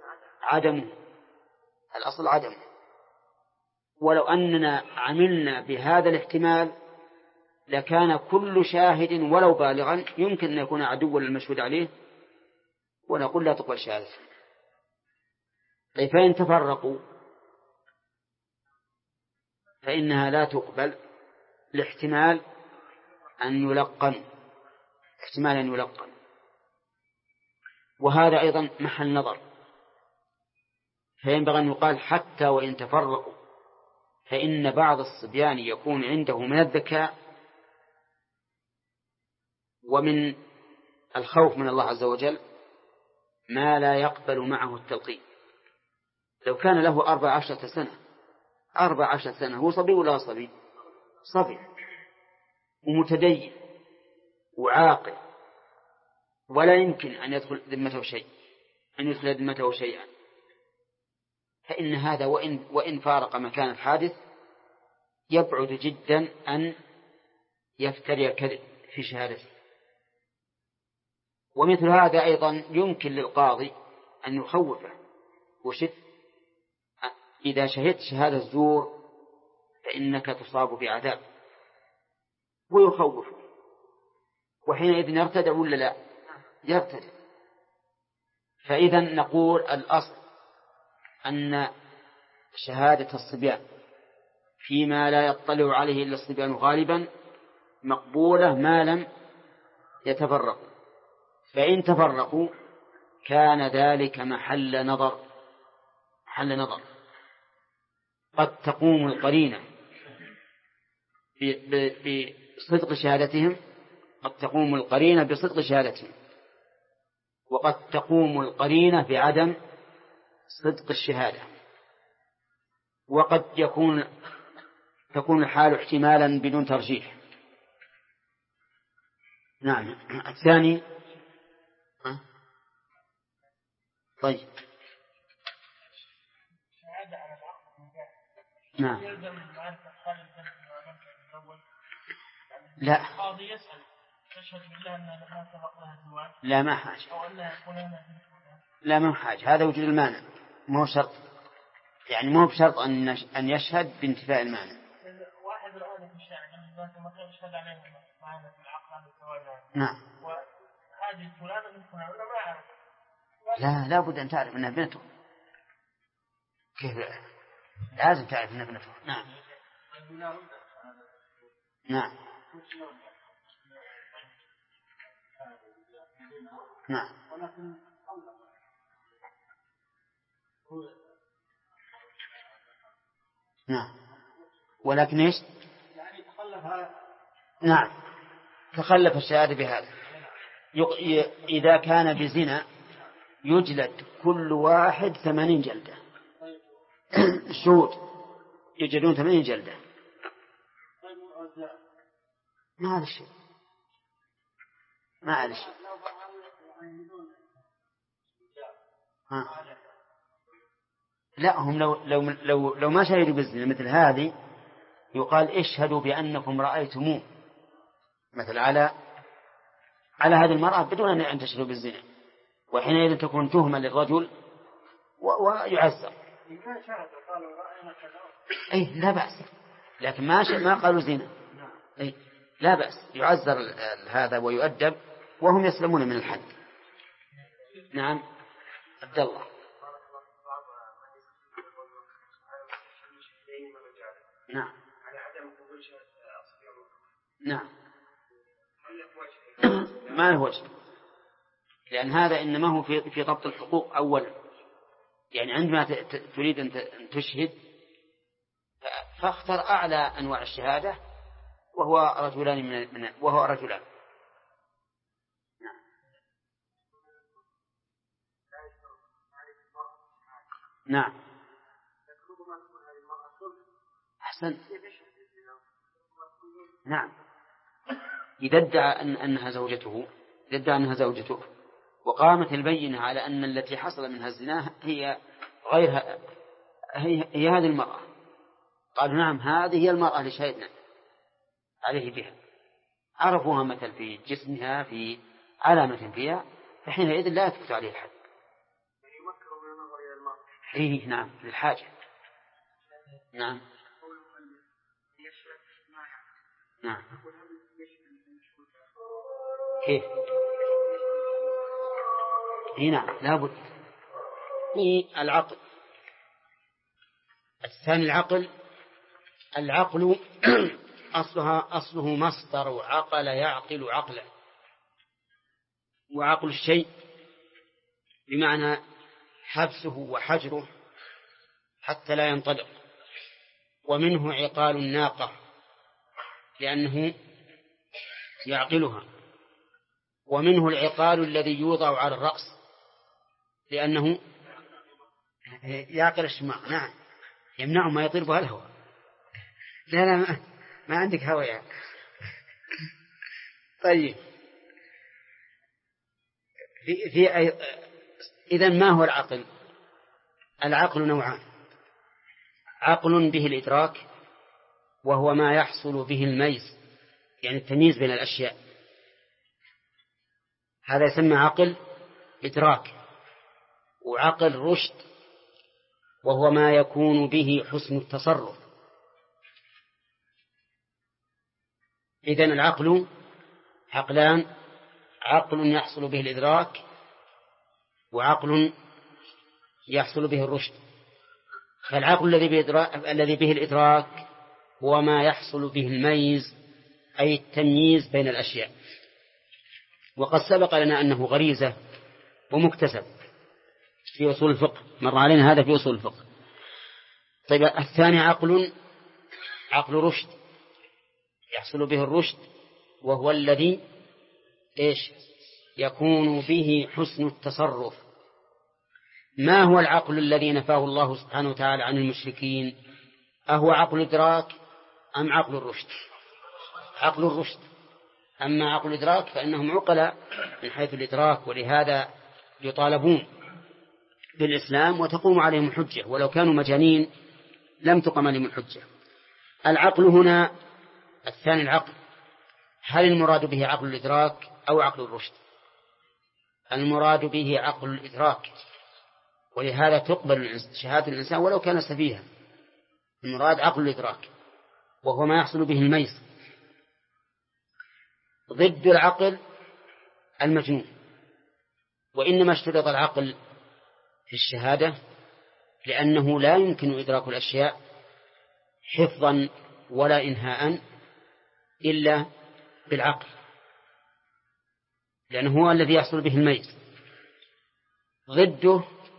عدمه. ولو أننا عملنا بهذا الاحتمال لكان كل شاهد ولو بالغا يمكن أن يكون عدوا للمشهود عليه ونقول لا تقبل شهادته. طيب فإن تفرقوا فإنها لا تقبل لاحتمال أن يلقن، وهذا أيضا محل نظر. فينبغي أن يقال حتى وإن تفرقوا فإن بعض الصبيان يكون عنده من الذكاء ومن الخوف من الله عز وجل ما لا يقبل معه التلقين. لو كان له 14 سنة هو صبي ولا صبي ومتدين وعاقل ولا يمكن أن يدخل ذمته شيئا، فإن هذا وإن فارق مكان الحادث يبعد جدا أن يفتري الكذب في شهادته. ومثل هذا أيضا يمكن للقاضي أن يخوفه إذا شهدت شهادة الزور فإنك تصاب بعذاب، ويخوفه، وحينئذ يرتدع ولا لا يرتدع. فإذا نقول الأصل أن شهادة الصبيان فيما لا يطلع عليه إلا الصبيان غالبا مقبولة ما لم يتفرقوا. فإن تفرقوا كان ذلك محل نظر. قد تقوم القرينة بصدق شهادتهم، وقد تقوم القرينة بعدم صدق الشهادة، وقد تكون الحال احتمالا بدون ترجيح. نعم. الثاني طيب نعم. لا لا ما حاجة، لا ما حاجة، هذا وجود المانع ما هو شرط، يعني ما هو بشرط أن يشهد بانتفاء المانع. واحد الآن في الشارع ما كان يشهد عليه معنا في العقل عن الزواج. نعم. وهذه فلانة من فلان ولا ما أعرف. لا بد أن تعرف أنها بنته. كيف لازم تعرف أنها بنته. نعم. نعم. نعم. نعم. ولكن ايش؟ يعني تخلف. نعم تخلف الشهادة بهذا. إذا كان بزنا يجلد كل واحد 80 جلدة. الشهود يجلدون 80 جلدة. ما هذا الشيء لا هم لو ما شهدوا بالزنا مثل هذه يقال اشهدوا بأنكم رأيتموه مثل على هذه المرأة بدون أن تشهدوا بالزنا، وحينئذ تكون تهمة للرجل ويعزر. أي لا بأس، لكن ما قالوا زنا. أي لا بأس، يعزر هذا ويؤدب وهم يسلمون من الحد. نعم. عبد الله. نعم. نعم. ما له وجه، لأن هذا إنما هو في ضبط الحقوق أولا. يعني عندما تريد أن تشهد فاختر أعلى أنواع الشهادة وهو رجلان. نعم. أحسن. نعم. إذا ادعى أنها زوجته وقامت البينة على أن التي حصل منها الزنا هي غيرها، هي هذه المرأة، قالوا نعم هذه هي المرأة اللي شهدنا عليه بها، عرفوها مثل في جسمها، في علامة فيها، فحينئذ لا يثبت عليه الحد. إيه نعم، للحاجة. نعم. نعم. كيف؟ إيه نعم، لابد. إيه العقل الثاني. العقل أصله مصدر عقل يعقل عقلا، وعقل الشيء بمعنى حبسه وحجره حتى لا ينطلق. ومنه عقال الناقة لأنه يعقلها، ومنه العقال الذي يوضع على الرأس لأنه يعقل الشماع. نعم، يمنعه ما يطير بها الهواء. لا ما عندك هواء يعني. طيب، إذن ما هو العقل؟ العقل نوعان: عقل به الإدراك وهو ما يحصل به الميز، يعني التمييز بين الأشياء، هذا يسمى عقل إدراك. وعقل رشد وهو ما يكون به حسن التصرف. إذن العقل عقلان: عقل يحصل به الإدراك، وعقل يحصل به الرشد. فالعقل الذي به الإدراك هو ما يحصل به الميز، أي التمييز بين الأشياء، وقد سبق لنا أنه غريزة ومكتسب في أصول الفقه، مر علينا هذا في أصول الفقه. طيب، الثاني عقل رشد يحصل به الرشد، وهو الذي يكون به حسن التصرف. ما هو العقل الذي نفاه الله سبحانه وتعالى عن المشركين؟ أهو عقل إدراك أم عقل الرشد؟ عقل الرشد. أما عقل الإدراك فإنهم عقلاء من حيث الإدراك، ولهذا يطالبون بالإسلام وتقوم عليهم الحجة، ولو كانوا مجانين لم تقم عليهم الحجة. العقل هنا الثاني العقل، هل المراد به عقل الإدراك أو عقل الرشد؟ المراد به عقل الإدراك، ولهذا تقبل شهادة الإنسان ولو كان سفيها. المراد عقل الإدراك وهو ما يحصل به الميز. ضد العقل المجنون. وإنما اشترط العقل في الشهادة لأنه لا يمكن إدراك الأشياء حفظا ولا إنهاء إلا بالعقل، لأنه هو الذي يحصل به الميز. ضده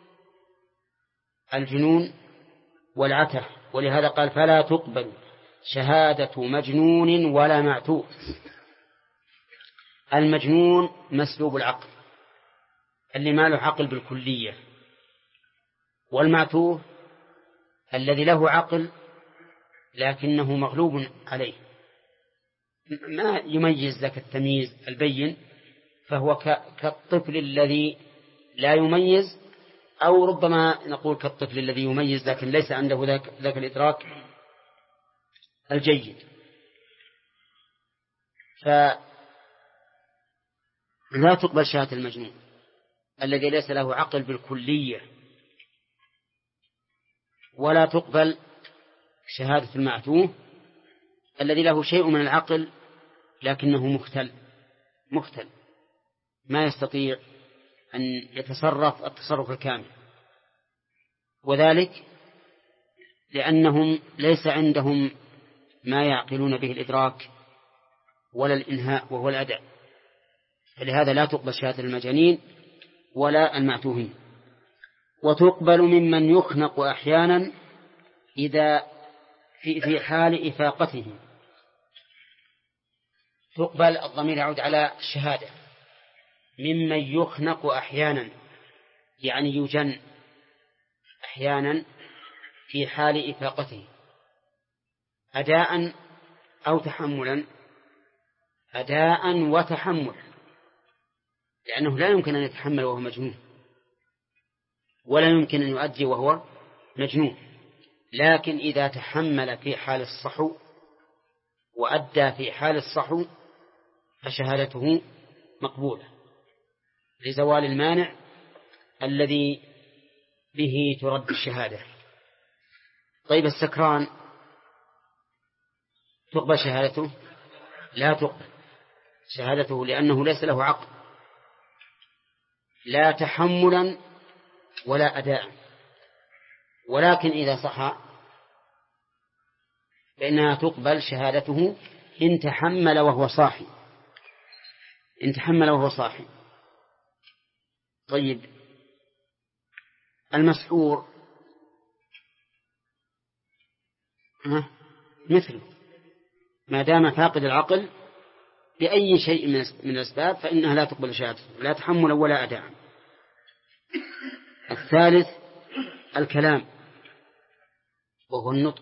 الجنون والعته، ولهذا قال: فلا تقبل شهادة مجنون ولا معتوه. المجنون مسلوب العقل، اللي ما له عقل بالكلية، والمعتوه الذي له عقل لكنه مغلوب عليه، ما يميز ذاك التمييز البين، فهو كالطفل الذي لا يميز، أو ربما نقول كالطفل الذي يميز لكن ليس عنده ذاك الإدراك الجيد. فلا تقبل شهادة المجنون الذي ليس له عقل بالكلية، ولا تقبل شهادة المعتوه الذي له شيء من العقل لكنه مختل ما يستطيع أن يتصرف التصرف الكامل، وذلك لأنهم ليس عندهم ما يعقلون به الإدراك ولا الإنهاء وهو الأداء، فلهذا لا تقبل شهادة المجانين ولا المعتوهين. وتقبل ممن يخنق أحيانا إذا في حال إفاقته تقبل. الضمير يعود على الشهادة. ممن يخنق أحيانا يعني يجن أحيانا في حال إفاقته أداء أو تحملا. أداء وتحمل، لأنه لا يمكن أن يتحمل وهو مجنون، ولا يمكن أن يؤدي وهو مجنون. لكن إذا تحمل في حال الصحو وأدى في حال الصحو فشهادته مقبولة لزوال المانع الذي به ترد الشهادة. طيب السكران تقبل شهادته؟ لا تقبل شهادته، لأنه ليس له عقل، لا تحملا ولا أداء. ولكن إذا صح فإنها تقبل شهادته إن تحمل وهو صاحي. إن تحمل وهو صاحي. طيب المسحور مثله، ما دام فاقد العقل بأي شيء من الأسباب فإنها لا تقبل شهادته، لا تحمل ولا أداء. الثالث الكلام وهو النطق،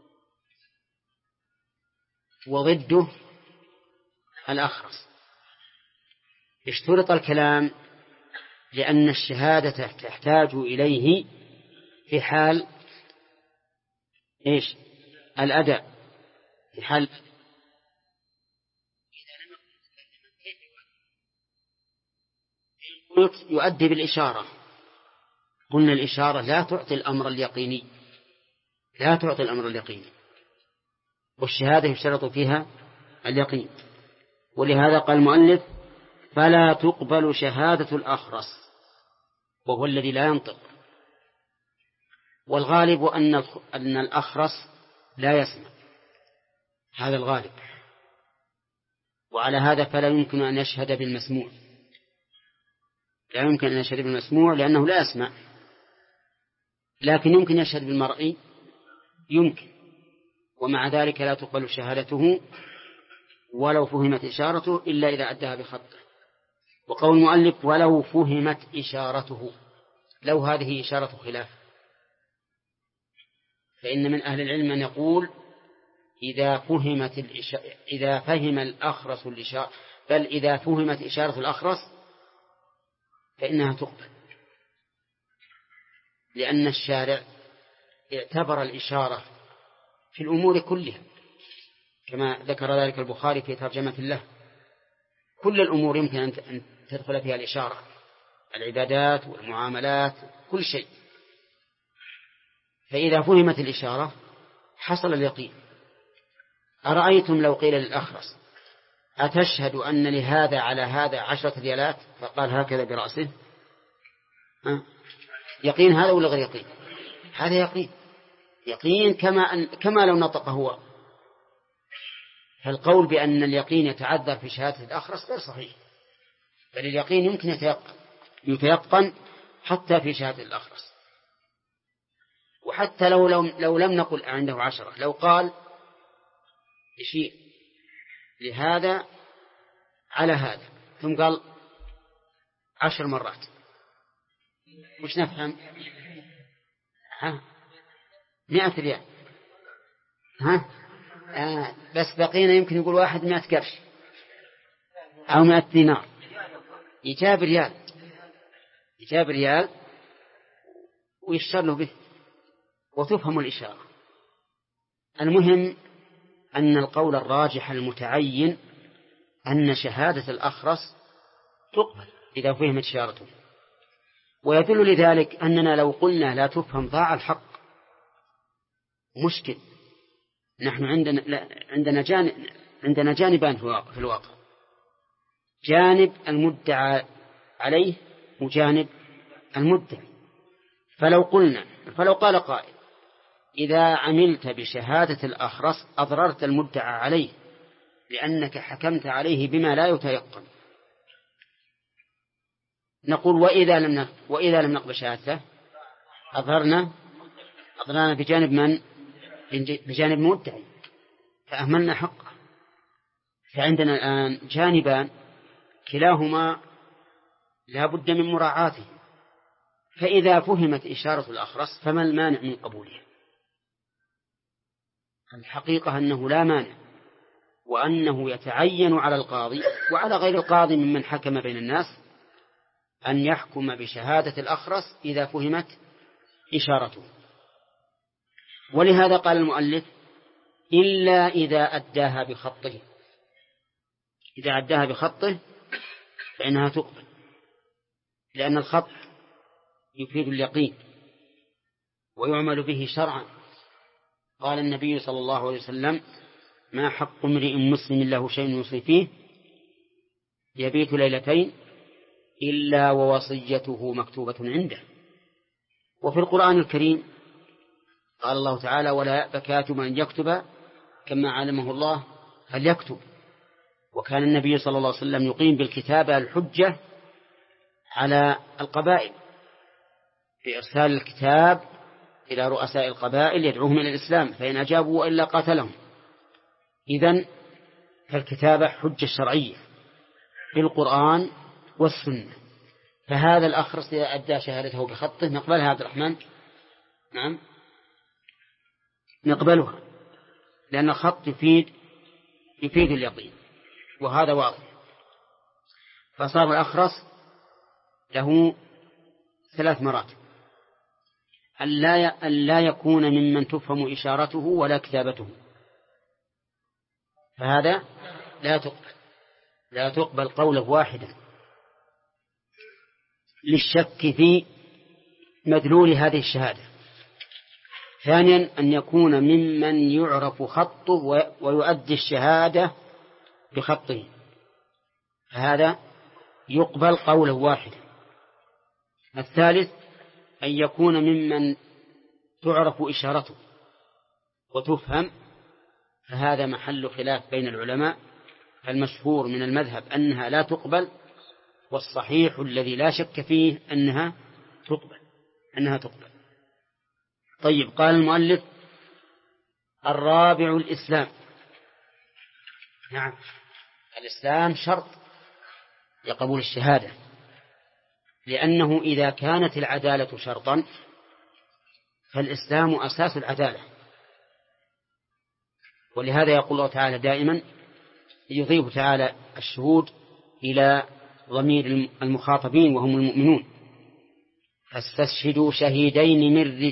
وضده الأخرس. اشترط الكلام لأن الشهادة تحتاج إليه في حال إيش؟ الأداء. في حال قلت يؤدي بالإشارة، قلنا الإشارة لا تعطي الأمر اليقيني، لا تعطي الأمر اليقيني، والشهادة يشترط فيها اليقين. ولهذا قال المؤلف فلا تقبل شهادة الأخرس وهو الذي لا ينطق. والغالب أن الأخرس لا يسمع، هذا الغالب. وعلى هذا فلا يمكن أن يشهد بالمسموع، لا يمكن أن يشهد بالمسموع لأنه لا يسمع. لكن يمكن يشهد بالمرئي، يمكن، ومع ذلك لا تقبل شهادته ولو فهمت إشارته إلا إذا أداها بخطه. وقول المؤلف ولو فهمت إشارته، لو هذه إشارة خلاف، فإن من أهل العلم من يقول إذا فهم الأخرس الإشارة، بل إذا فهمت إشارة الأخرس فإنها تقبل، لأن الشارع اعتبر الإشارة في الأمور كلها، كما ذكر ذلك البخاري في ترجمة له. كل الأمور يمكن أن تدخل فيها الإشارة، العبادات والمعاملات كل شيء. فإذا فهمت الإشارة حصل اليقين. أرأيتم لو قيل للأخرس أتشهد أن لهذا على هذا 10 ريالات، فقال هكذا برأسه، يقين هذا ولا غير يقين؟ هذا يقين، يقين كما لو نطق هو. فالقول بأن اليقين يتعذر في شهادة الأخرس غير صحيح، بل اليقين يمكن يتيقن حتى في شهادة الأخرس. وحتى لو لم نقل عنده 10، لو قال شيء لهذا على هذا ثم قال 10 مرات، وش نفهم؟ 100 ريال. بس بقينا يمكن يقول واحد 100 قرش أو 100 دينار، يجاب ريال ويشتر له به وتفهم الإشارة. المهم أن القول الراجح المتعين أن شهادة الأخرس تقبل إذا فهمت إشارته. ويدل لذلك أننا لو قلنا لا تفهم ضاع الحق مشكل. نحن عندنا جانبان في الواقع، جانب المدعى عليه وجانب المدعي. فلو قال قائل إذا عملت بشهادة الأخرس أضررت المدعى عليه لأنك حكمت عليه بما لا يتيقن، نقول وإذا لم نقبل شهادته أضررنا بجانب من؟ بجانب مدعي فأهملنا حقه. فعندنا الآن جانبان كلاهما لا بد من مراعاته، فإذا فهمت إشارة الأخرس فما المانع من قبولها؟ الحقيقة أنه لا مانع، وأنه يتعين على القاضي وعلى غير القاضي ممن حكم بين الناس أن يحكم بشهادة الأخرس إذا فهمت إشارته. ولهذا قال المؤلف إلا إذا أداها بخطه. إذا أداها بخطه فإنها تقبل، لأن الخط يفيد اليقين ويعمل به شرعا. قال النبي صلى الله عليه وسلم ما حق امرئ مسلم له شيء يوصي فيه يبيت ليلتين إلا ووصيته مكتوبة عنده. وفي القرآن الكريم قال الله تعالى ولا يأبى كاتب أن يكتب كما علمه الله فليكتب. وكان النبي صلى الله عليه وسلم يقيم بالكتابة الحجة على القبائل بإرسال الكتاب إلى رؤساء القبائل يدعوهم إلى الإسلام، فإن أجابوا وإلا قاتلهم. إذن فالكتابة حجة شرعية بالقرآن والسنة. فهذا الأخرس إذا أدى شهادته بخطه نقبلها عبد الرحمن؟ نعم نقبلها، لأن الخط يفيد اليقين، وهذا واضح. فصار الأخرس له 3 مراتب: أن لا يكون ممن تفهم إشارته ولا كتابته، فهذا لا تقبل قوله واحدا للشك في مدلول هذه الشهادة. ثانيا أن يكون ممن يعرف خطه ويؤدي الشهادة بخطه، فهذا يقبل قوله واحدا. الثالث أن يكون ممن تعرف إشارته وتفهم، فهذا محل خلاف بين العلماء. المشهور من المذهب أنها لا تقبل، والصحيح الذي لا شك فيه أنها تقبل. طيب، قال المؤلف الرابع الإسلام. نعم، الإسلام شرط لقبول الشهادة، لأنه إذا كانت العدالة شرطا فالإسلام أساس العدالة. ولهذا يقول الله تعالى دائما يضيف تعالى الشهود إلى ضمير المخاطبين وهم المؤمنون: فاستشهدوا شهيدين من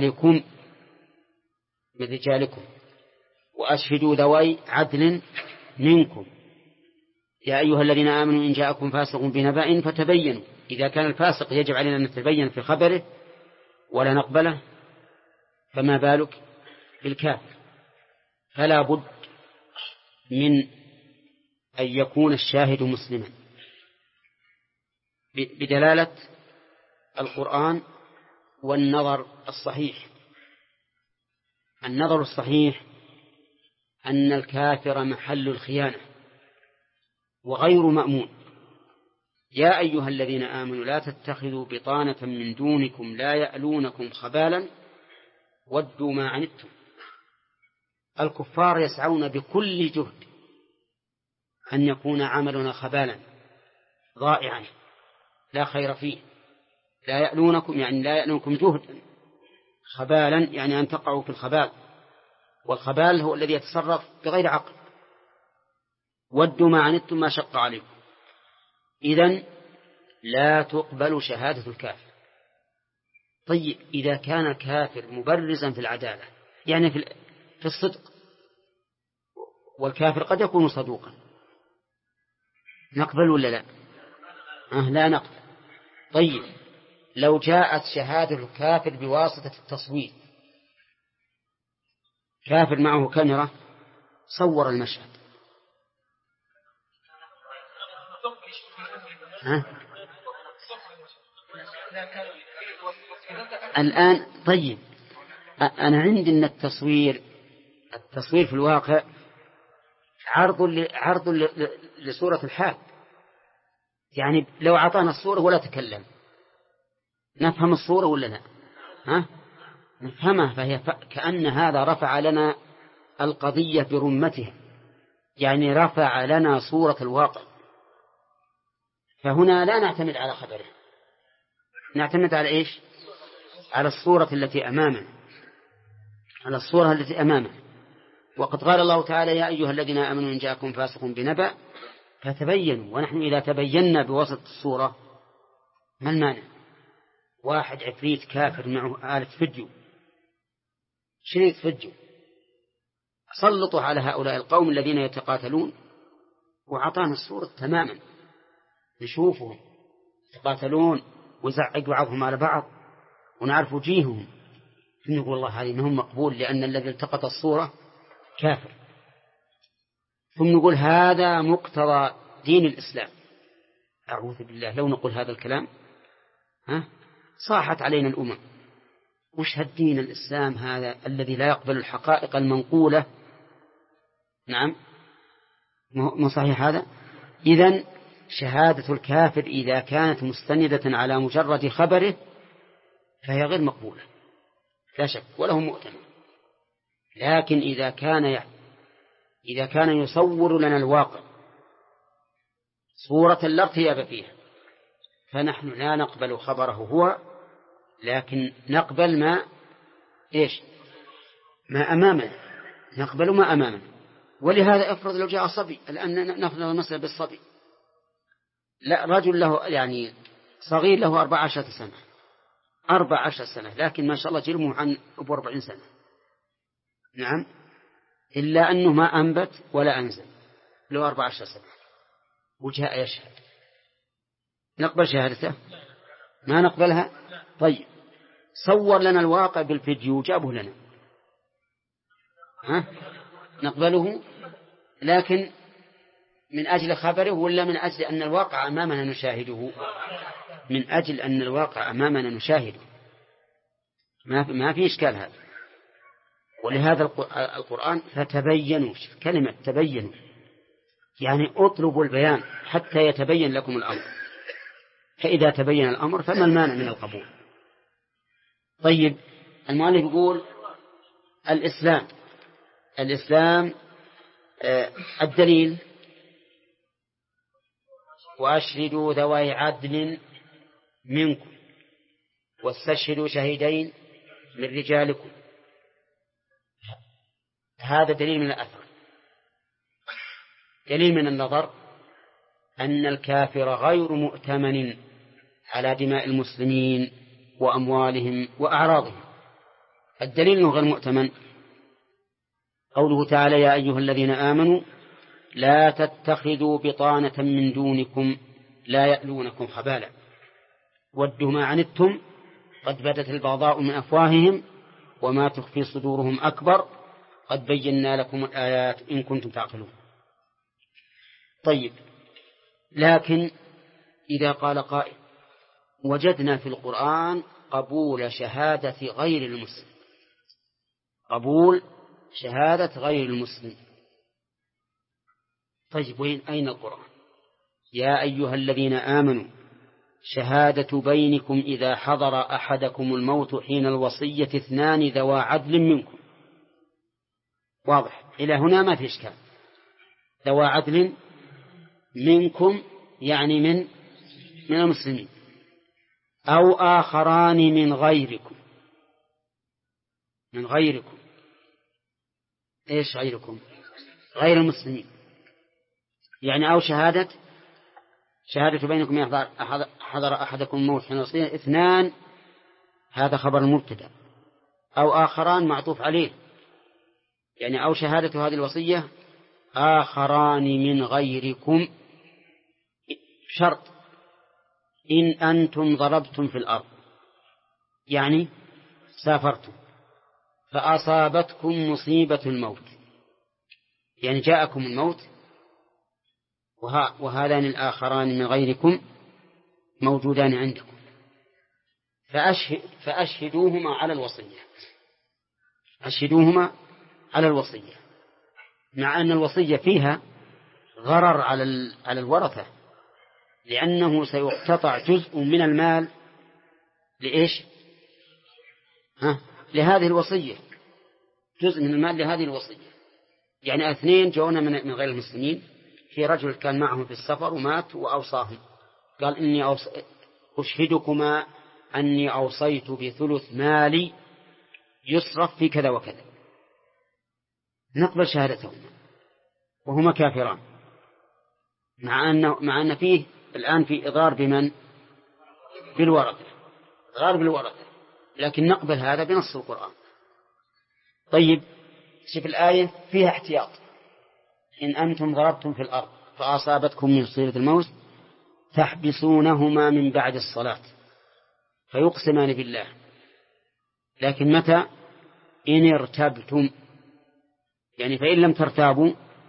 رجالكم وأشهدوا ذوي عدل منكم يا أيها الذين آمنوا إن جاءكم فاسق بنبأ فتبينوا. إذا كان الفاسق يجب علينا أن نتبين في خبره ولا نقبله، فما بالك بالكافر؟ فلا بد من أن يكون الشاهد مسلما بدلالة القرآن والنظر الصحيح. النظر الصحيح أن الكافر محل الخيانة وغير مأمون. يا أيها الذين آمنوا لا تتخذوا بطانة من دونكم لا يألونكم خبالا ودوا ما عنتم. الكفار يسعون بكل جهد أن يكون عملنا خبالا ضائعا لا خير فيه. لا يألونكم يعني لا يألونكم جهدا، خبالا يعني أن تقعوا في الخبال، والخبال هو الذي يتصرف بغير عقل. ودوا ما عنتم ما شق عليكم. إذن لا تقبل شهادة الكافر. طيب، إذا كان الكافر مبرزا في العدالة، يعني في الصدق، والكافر قد يكون صدوقا، نقبل ولا لا؟ لا نقبل. طيب، لو جاءت شهادة الكافر بواسطة التصوير، كافر معه كاميرا صور المشهد، الآن طيب، أنا عندي أن التصوير في الواقع عرض لصورة الحال. يعني لو أعطانا الصورة ولا تكلم نفهم الصورة ولا لا؟ نفهمها، فهي كأن هذا رفع لنا القضية برمتها، يعني رفع لنا صورة الواقع. فهنا لا نعتمد على خبره، نعتمد على إيش؟ على الصورة التي أمامنا، على الصورة التي أمامنا. وقد قال الله تعالى: يا أيها الذين آمنوا إن جاءكم فاسق بنبأ فتبينوا. ونحن إذا تبينا بوسط الصورة ما المانع؟ واحد عفريت كافر معه آلة فيديو، شريط فيديو، سلطوا على هؤلاء القوم الذين يتقاتلون وعطانا الصورة تماما، نشوفهم يتقاتلون ويزعق بعضهم على بعض ونعرف وجيههم، نقول والله هذه منهم مقبول لأن الذي التقط الصورة كافر. ثم نقول هذا مقتضى دين الإسلام. أعوذ بالله، لو نقول هذا الكلام صاحت علينا الأمم. وش هالدين الإسلام هذا الذي لا يقبل الحقائق المنقولة؟ نعم، مو صحيح هذا. إذن شهادة الكافر إذا كانت مستندة على مجرد خبره فهي غير مقبولة لا شك، وله مؤتمن. لكن إذا كان يصور لنا الواقع صورة لا ارتياب فيها فنحن لا نقبل خبره هو، لكن نقبل ما أمامنا، نقبل ما أمامنا. ولهذا افرض لو جاء صبي، الآن نفرض المسألة بالصبي، لا رجل له يعني صغير له 14 سنة، لكن ما شاء الله جرمه عن أبو 40 سنة، نعم، إلا أنه ما أنبت ولا أنزل، له 14 سنة وجاء يشهد، نقبل شهادته؟ ما نقبلها. طيب صور لنا الواقع بالفيديو جابه لنا، نقبله، لكن من أجل خبره ولا من أجل أن الواقع أمامنا نشاهده؟ من أجل أن الواقع أمامنا نشاهده، ما في إشكال هذا. ولهذا القرآن فتبينوا، كلمة تبينوا يعني اطلبوا البيان حتى يتبين لكم الأمر، فإذا تبين الأمر فما المانع من القبول. طيب المؤلف يقول الإسلام الدليل: وأشهدوا ذوي عدل منكم واستشهدوا شهيدين من رجالكم. هذا دليل من الأثر. دليل من النظر أن الكافر غير مؤتمن على دماء المسلمين وأموالهم وأعراضهم. الدليل أنه غير مؤتمن قوله تعالى: يا أيها الذين آمنوا لا تتخذوا بطانة من دونكم لا يألونكم خبالا ودوا ما عنتم قد بدت البغضاء من أفواههم وما تخفي صدورهم أكبر قد بينا لكم الآيات إن كنتم تعقلون. طيب، لكن إذا قال قائل: وجدنا في القرآن قبول شهادة غير المسلم، قبول شهادة غير المسلم، طيب أين القرآن؟ يا أيها الذين آمنوا شهادة بينكم إذا حضر أحدكم الموت حين الوصية 2 ذوى عدل منكم. واضح إلى هنا ما في إشكال. ذوى عدل منكم يعني من المسلمين، أو آخران من غيركم. من غيركم إيش غيركم؟ غير المسلمين، يعني أو شهادة بينكم حضر أحدكم الموت حين الوصية 2، هذا خبر المبتدأ، أو آخران معطوف عليه، يعني أو شهادة هذه الوصية آخران من غيركم، شرط إن أنتم ضربتم في الأرض، يعني سافرتم فأصابتكم مصيبة الموت، يعني جاءكم الموت وهذان الآخران من غيركم موجودان عندكم، فأشهدوهما على الوصية، أشهدوهما على الوصية، مع أن الوصية فيها غرر على الورثة، لأنه سيقتطع جزء من المال لإيش؟ لهذه الوصية، جزء من المال لهذه الوصية. يعني 2 جاءونا من غير المسلمين، في رجل كان معهم في السفر ومات وأوصاهم، قال إني أشهدكما أني أوصيت بثلث مالي يصرف في كذا وكذا، نقبل شهادتهم وهما كافران، مع أن فيه الآن في إضرار بمن؟ بالورثة، إضرار بالورثة، لكن نقبل هذا بنص القرآن. طيب شوف الآية فيها احتياط: إن أنتم ضربتم في الأرض فأصابتكم مصيبة الموت تحبسونهما من بعد الصلاة فيقسمان بالله، لكن متى؟ إن ارتبتم، يعني فإن لم ترتابوا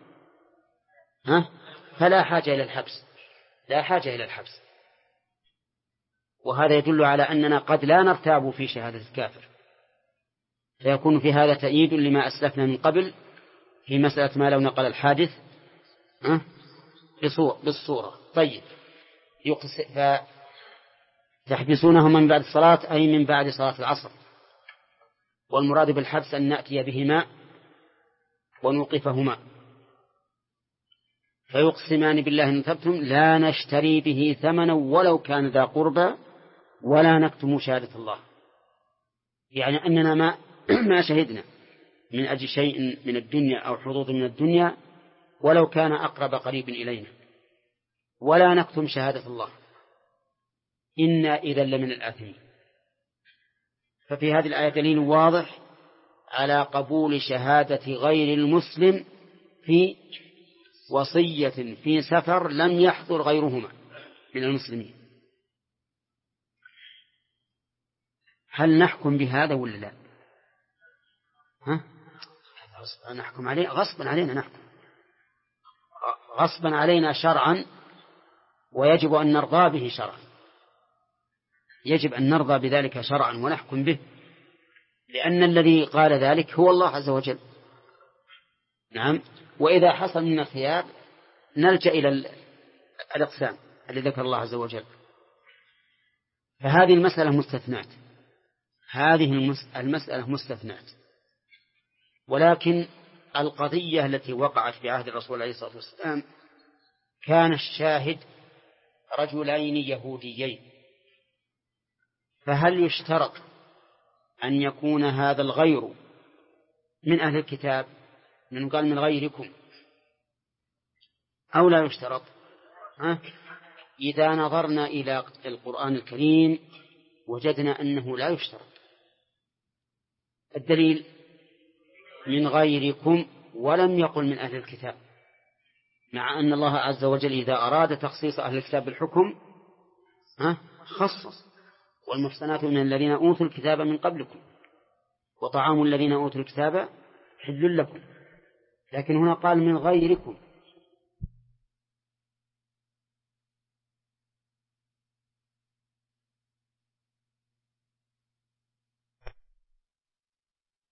فلا حاجة إلى الحبس، لا حاجة إلى الحبس. وهذا يدل على أننا قد لا نرتاب في شهادة الكافر، فيكون في هذا تأييد لما أسلفنا من قبل في مسألة ما لو نقل الحادث بالصورة. طيب فتحبسونهم من بعد الصلاة أي من بعد صلاة العصر، والمراد بالحبس أن نأتي بهما ونوقفهما. فيقسمان بالله إن ارتبتم لا نشتري به ثمنا ولو كان ذا قربى ولا نكتم شهادة الله، يعني أننا ما شهدنا من أجل شيء من الدنيا أو حظوظ من الدنيا ولو كان أقرب قريب إلينا، ولا نكتم شهادة الله، إنا إذا لمن الآثمين. ففي هذه الآية دليل واضح على قبول شهادة غير المسلم في وصية في سفر لم يحضر غيرهما من المسلمين. هل نحكم بهذا ولا لا؟ نحكم عليه غصبا علينا، نحكم غصبا علينا شرعا، ويجب أن نرضى به شرعا، يجب أن نرضى بذلك شرعا ونحكم به، لأن الذي قال ذلك هو الله عز وجل. نعم. وإذا حصل من الخيار نلجأ إلى الإقسام الذي ذكر الله عز وجل. فهذه المسألة مستثنات، هذه المسألة مستثنات. ولكن القضية التي وقعت في عهد الرسول عليه الصلاة والسلام كان الشاهد رجلين يهوديين، فهل يشترط أن يكون هذا الغير من أهل الكتاب، من قال من غيركم، أو لا يشترط؟ إذا نظرنا إلى القرآن الكريم وجدنا أنه لا يشترط. الدليل من غيركم ولم يقل من أهل الكتاب، مع أن الله عز وجل إذا أراد تخصيص أهل الكتاب بالحكم خصص: والمحصنات من الذين أوتوا الكتاب من قبلكم وطعام الذين أوتوا الكتاب حل لكم. لكن هنا قال من غيركم،